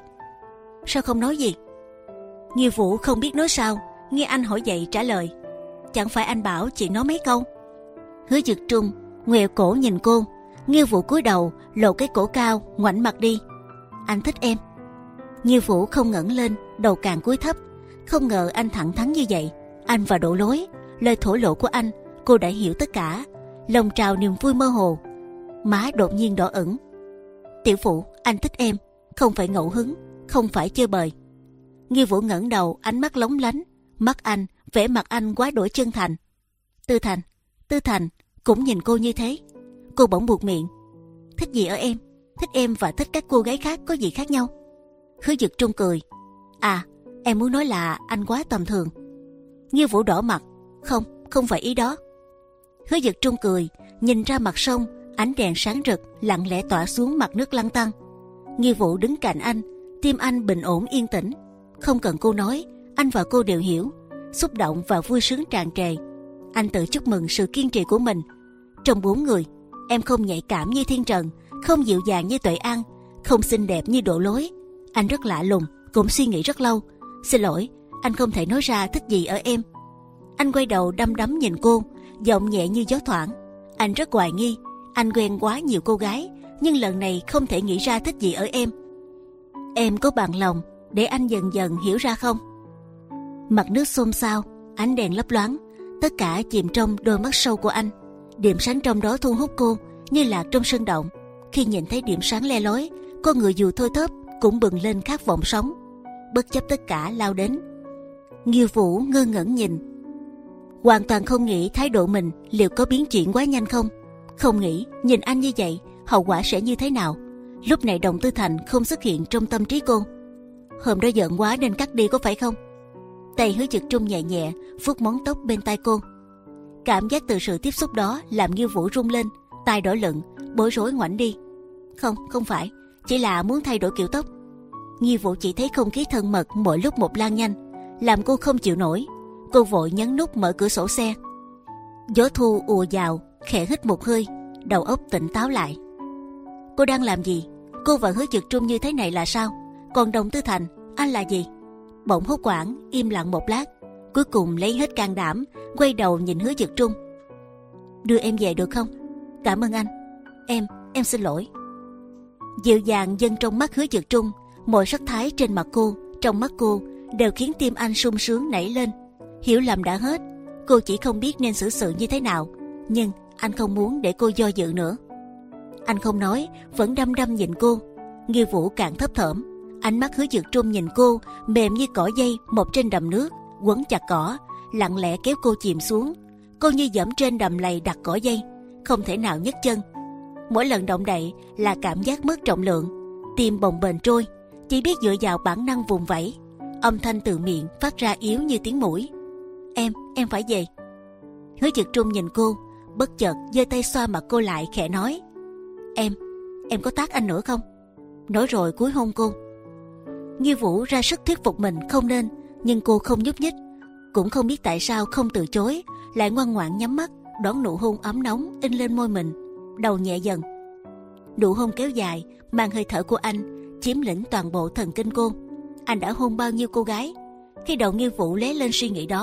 Sao không nói gì? Nghiêu Vũ không biết nói sao, nghe anh hỏi vậy trả lời, chẳng phải anh bảo chị nói mấy câu. Hứa Dực Trung ngoẹo cổ nhìn cô. Nghiêu Vũ cúi đầu lộ cái cổ cao, ngoảnh mặt đi. Anh thích em. Nghiêu Vũ không ngẩng lên, đầu càng cúi thấp. Không ngờ anh thẳng thắn như vậy. Anh và Đỗ Lối, lời thổ lộ của anh, cô đã hiểu tất cả. Lòng trào niềm vui mơ hồ, má đột nhiên đỏ ửng. Tiểu Phụ, anh thích em, không phải ngẫu hứng, không phải chơi bời. Nghiêu Vũ ngẩng đầu, ánh mắt lóng lánh. Mắt anh, vẻ mặt anh quá đổi chân thành. Tư Thành, Tư Thành cũng nhìn cô như thế. Cô bỗng buột miệng. Thích gì ở em? Thích em và thích các cô gái khác có gì khác nhau? Hứa Dực Trung cười. À, em muốn nói là anh quá tầm thường. Nghiêu Vũ đỏ mặt. Không, không phải ý đó. Hứa Dực Trung cười, nhìn ra mặt sông, ánh đèn sáng rực lặng lẽ tỏa xuống mặt nước lăn tăn. Nghiêu Vũ đứng cạnh anh, tim anh bình ổn yên tĩnh. Không cần cô nói, anh và cô đều hiểu. Xúc động và vui sướng tràn trề. Anh tự chúc mừng sự kiên trì của mình. Trong bốn người, em không nhạy cảm như Thiên Trần, không dịu dàng như Tuệ An, không xinh đẹp như Đỗ Lối. Anh rất lạ lùng, cũng suy nghĩ rất lâu. Xin lỗi, anh không thể nói ra thích gì ở em. Anh quay đầu đăm đắm nhìn cô, giọng nhẹ như gió thoảng. Anh rất hoài nghi, anh quen quá nhiều cô gái, nhưng lần này không thể nghĩ ra thích gì ở em. Em có bằng lòng để anh dần dần hiểu ra không? Mặt nước xôn xao, ánh đèn lấp loáng, tất cả chìm trong đôi mắt sâu của anh. Điểm sáng trong đó thu hút cô như lạc trong sân động. Khi nhìn thấy điểm sáng le lói, con người dù thôi thóp cũng bừng lên khát vọng sống. Bất chấp tất cả lao đến. Nghiêu Vũ ngơ ngẩn nhìn, hoàn toàn không nghĩ thái độ mình liệu có biến chuyển quá nhanh không. Không nghĩ nhìn anh như vậy hậu quả sẽ như thế nào. Lúc này Đồng Tư Thành không xuất hiện trong tâm trí cô. Hôm đó giận quá nên cắt đi có phải không? Tay Hứa Dực Trung nhẹ nhẹ vuốt móng tóc bên tai cô. Cảm giác từ sự tiếp xúc đó làm Nghiêu Vũ rung lên, tai đỏ lựng, bối rối ngoảnh đi. Không, không phải, chỉ là muốn thay đổi kiểu tóc. Nghiêu Vũ chỉ thấy không khí thân mật mỗi lúc một lan nhanh, làm cô không chịu nổi. Cô vội nhấn nút mở cửa sổ xe. Gió thu ùa vào, khẽ hít một hơi, đầu óc tỉnh táo lại. Cô đang làm gì? Cô và Hứa Dực Trung như thế này là sao? Còn Đồng Tư Thành, anh là gì? Bỗng hốt hoảng, im lặng một lát, cuối cùng lấy hết can đảm, quay đầu nhìn Hứa Dực Trung. Đưa em về được không? Cảm ơn anh. Em, em xin lỗi. Dịu dàng dâng trong mắt Hứa Dực Trung, mọi sắc thái trên mặt cô, trong mắt cô đều khiến tim anh sung sướng nảy lên. Hiểu lầm đã hết, cô chỉ không biết nên xử sự như thế nào, nhưng anh không muốn để cô do dự nữa. Anh không nói, vẫn đăm đăm nhìn cô. Nghiêu Vũ càng thấp thỏm. Ánh mắt Hứa Dực Trung nhìn cô mềm như cỏ dây mọc trên đầm nước, quấn chặt cỏ, lặng lẽ kéo cô chìm xuống. Cô như dẫm trên đầm lầy đặt cỏ dây, không thể nào nhấc chân. Mỗi lần động đậy là cảm giác mất trọng lượng, tim bồng bềnh trôi, chỉ biết dựa vào bản năng vùng vẫy. Âm thanh từ miệng phát ra yếu như tiếng mũi. Em, em phải về. Hứa Dực Trung nhìn cô, bất chợt giơ tay xoa mặt cô lại, khẽ nói: Em, em có tát anh nữa không? Nói rồi cúi hôn cô. Nghiêu Vũ ra sức thuyết phục mình không nên, nhưng cô không nhúc nhích, cũng không biết tại sao không từ chối, lại ngoan ngoãn nhắm mắt đón nụ hôn ấm nóng in lên môi mình. Đầu nhẹ dần, nụ hôn kéo dài, mang hơi thở của anh chiếm lĩnh toàn bộ thần kinh cô. Anh đã hôn bao nhiêu cô gái? Khi đầu Nghiêu Vũ lóe lên suy nghĩ đó,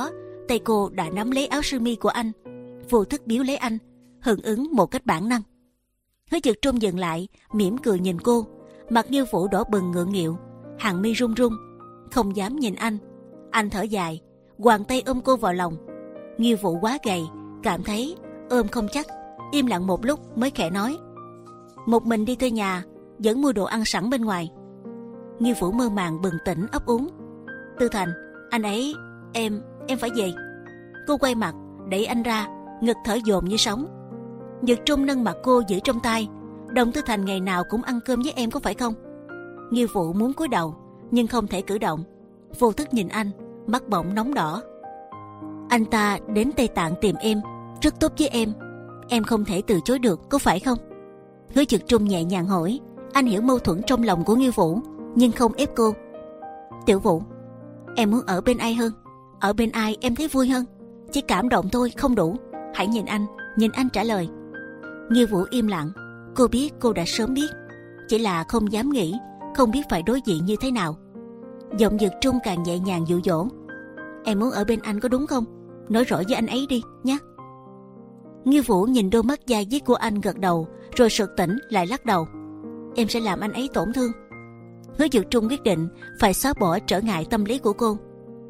tay cô đã nắm lấy áo sơ mi của anh, vô thức biếu lấy anh, hưởng ứng một cách bản năng. Hứa Dực Trung dừng lại, mỉm cười nhìn cô, mặt Nghiêu Vũ đỏ bừng ngượng nghịu, hàng mi run run, không dám nhìn anh. Anh thở dài, quàng tay ôm cô vào lòng. Nghiêu Vũ quá gầy, cảm thấy ôm không chắc, im lặng một lúc mới khẽ nói: một mình đi thuê nhà, vẫn mua đồ ăn sẵn bên ngoài. Nghiêu Vũ mơ màng bừng tỉnh ấp úng: Tư Thành, anh ấy, em, em phải về. Cô quay mặt, đẩy anh ra, ngực thở dồn như sóng. Dực Trung nâng mặt cô giữ trong tay: Đồng Tư Thành ngày nào cũng ăn cơm với em có phải không? Nghiêu Vũ muốn cúi đầu nhưng không thể cử động, vô thức nhìn anh, mắt bỗng nóng đỏ. Anh ta đến Tây Tạng tìm em, rất tốt với em, em không thể từ chối được, có phải không? Hứa Dực Trung nhẹ nhàng hỏi. Anh hiểu mâu thuẫn trong lòng của Nghiêu Vũ, nhưng không ép cô. Tiểu Vũ, em muốn ở bên ai hơn? Ở bên ai em thấy vui hơn? Chỉ cảm động thôi không đủ, hãy nhìn anh, nhìn anh trả lời. Nghiêu Vũ im lặng. Cô biết cô đã sớm biết, chỉ là không dám nghĩ, không biết phải đối diện như thế nào. Giọng Dực Trung càng nhẹ nhàng dụ dỗ: Em muốn ở bên anh có đúng không? Nói rõ với anh ấy đi nhé. Nghiêu Vũ nhìn đôi mắt dai dứt của anh, gật đầu, rồi sực tỉnh lại lắc đầu: Em sẽ làm anh ấy tổn thương. Hứa Dực Trung quyết định phải xóa bỏ trở ngại tâm lý của cô.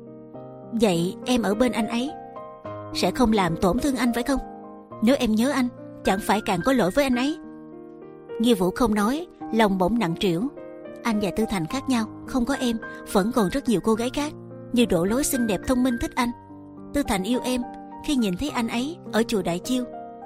Vậy em ở bên anh ấy sẽ không làm tổn thương anh phải không? Nếu em nhớ anh, chẳng phải càng có lỗi với anh ấy? Nghiêu Vũ không nói, lòng bỗng nặng trĩu. Anh và Tư Thành khác nhau, không có em, vẫn còn rất nhiều cô gái khác, như Đỗ Lối xinh đẹp thông minh thích anh. Tư Thành yêu em khi nhìn thấy anh ấy ở chùa Đại Chiêu.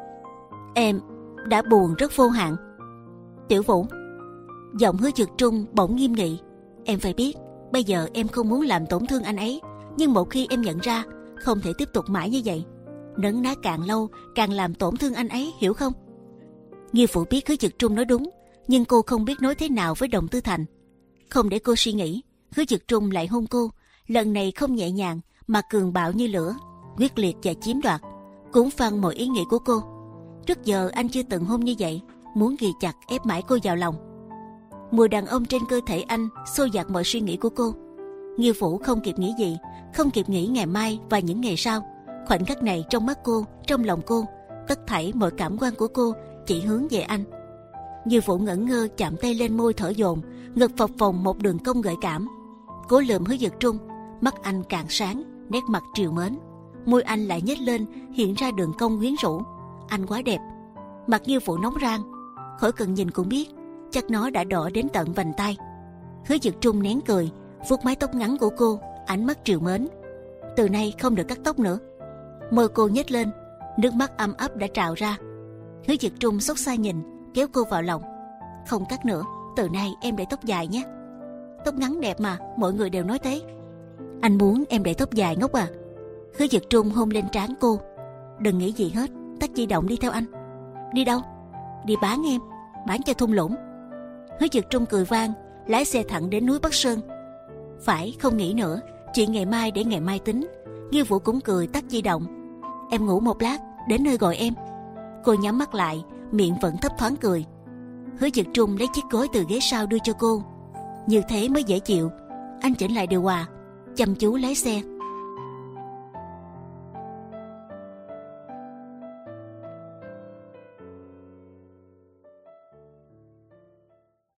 Em đã buồn rất vô hạn. Tiểu Vũ, giọng Hứa Dực Trung bỗng nghiêm nghị, em phải biết, bây giờ em không muốn làm tổn thương anh ấy, nhưng một khi em nhận ra, không thể tiếp tục mãi như vậy. Nấn ná càng lâu càng làm tổn thương anh ấy, hiểu không? Nghiêu Vũ biết Hứa Dực Trung nói đúng, nhưng cô không biết nói thế nào với Đồng Tư Thành. Không để cô suy nghĩ, Hứa Dực Trung lại hôn cô, lần này không nhẹ nhàng mà cường bạo như lửa, quyết liệt và chiếm đoạt, cuốn phăng mọi ý nghĩ của cô. Trước giờ anh chưa từng hôn như vậy, muốn ghi chặt ép mãi cô vào lòng. Mùi đàn ông trên cơ thể anh xô dạt mọi suy nghĩ của cô. Nghiêu Vũ không kịp nghĩ gì, không kịp nghĩ ngày mai và những ngày sau. Khoảnh khắc này trong mắt cô, trong lòng cô, tất thảy mọi cảm quan của cô chỉ hướng về anh. Nghiêu Vũ ngẩn ngơ chạm tay lên môi thở dồn, ngực phập phồng một đường cong gợi cảm. Cố lườm Hứa Dực Trung, mắt anh càng sáng, nét mặt trìu mến. Môi anh lại nhếch lên, hiện ra đường cong quyến rũ. Anh quá đẹp. Mặt Nghiêu Vũ nóng rang, khỏi cần nhìn cũng biết, chắc nó đã đỏ đến tận vành tai. Hứa Dực Trung nén cười, vuốt mái tóc ngắn của cô, ánh mắt trìu mến. Từ nay không được cắt tóc nữa. Môi cô nhếch lên, nước mắt ấm ấp đã trào ra. Hứa Dực Trung xót xa nhìn, kéo cô vào lòng. Không cắt nữa, từ nay em để tóc dài nhé. Tóc ngắn đẹp mà, mọi người đều nói thế. Anh muốn em để tóc dài ngốc à? Hứa Dực Trung hôn lên trán cô. Đừng nghĩ gì hết, tắt di động đi theo anh. Đi đâu? Đi bán em, bán cho thung lũng. Hứa Dực Trung cười vang, lái xe thẳng đến núi Bắc Sơn. Phải, không nghĩ nữa, chuyện ngày mai để ngày mai tính. Nghiêu Vũ cũng cười tắt di động. Em ngủ một lát, đến nơi gọi em. Cô nhắm mắt lại, miệng vẫn thấp thoáng cười. Hứa Dực Trung lấy chiếc gối từ ghế sau đưa cho cô. Như thế mới dễ chịu. Anh chỉnh lại điều hòa, chăm chú lái xe.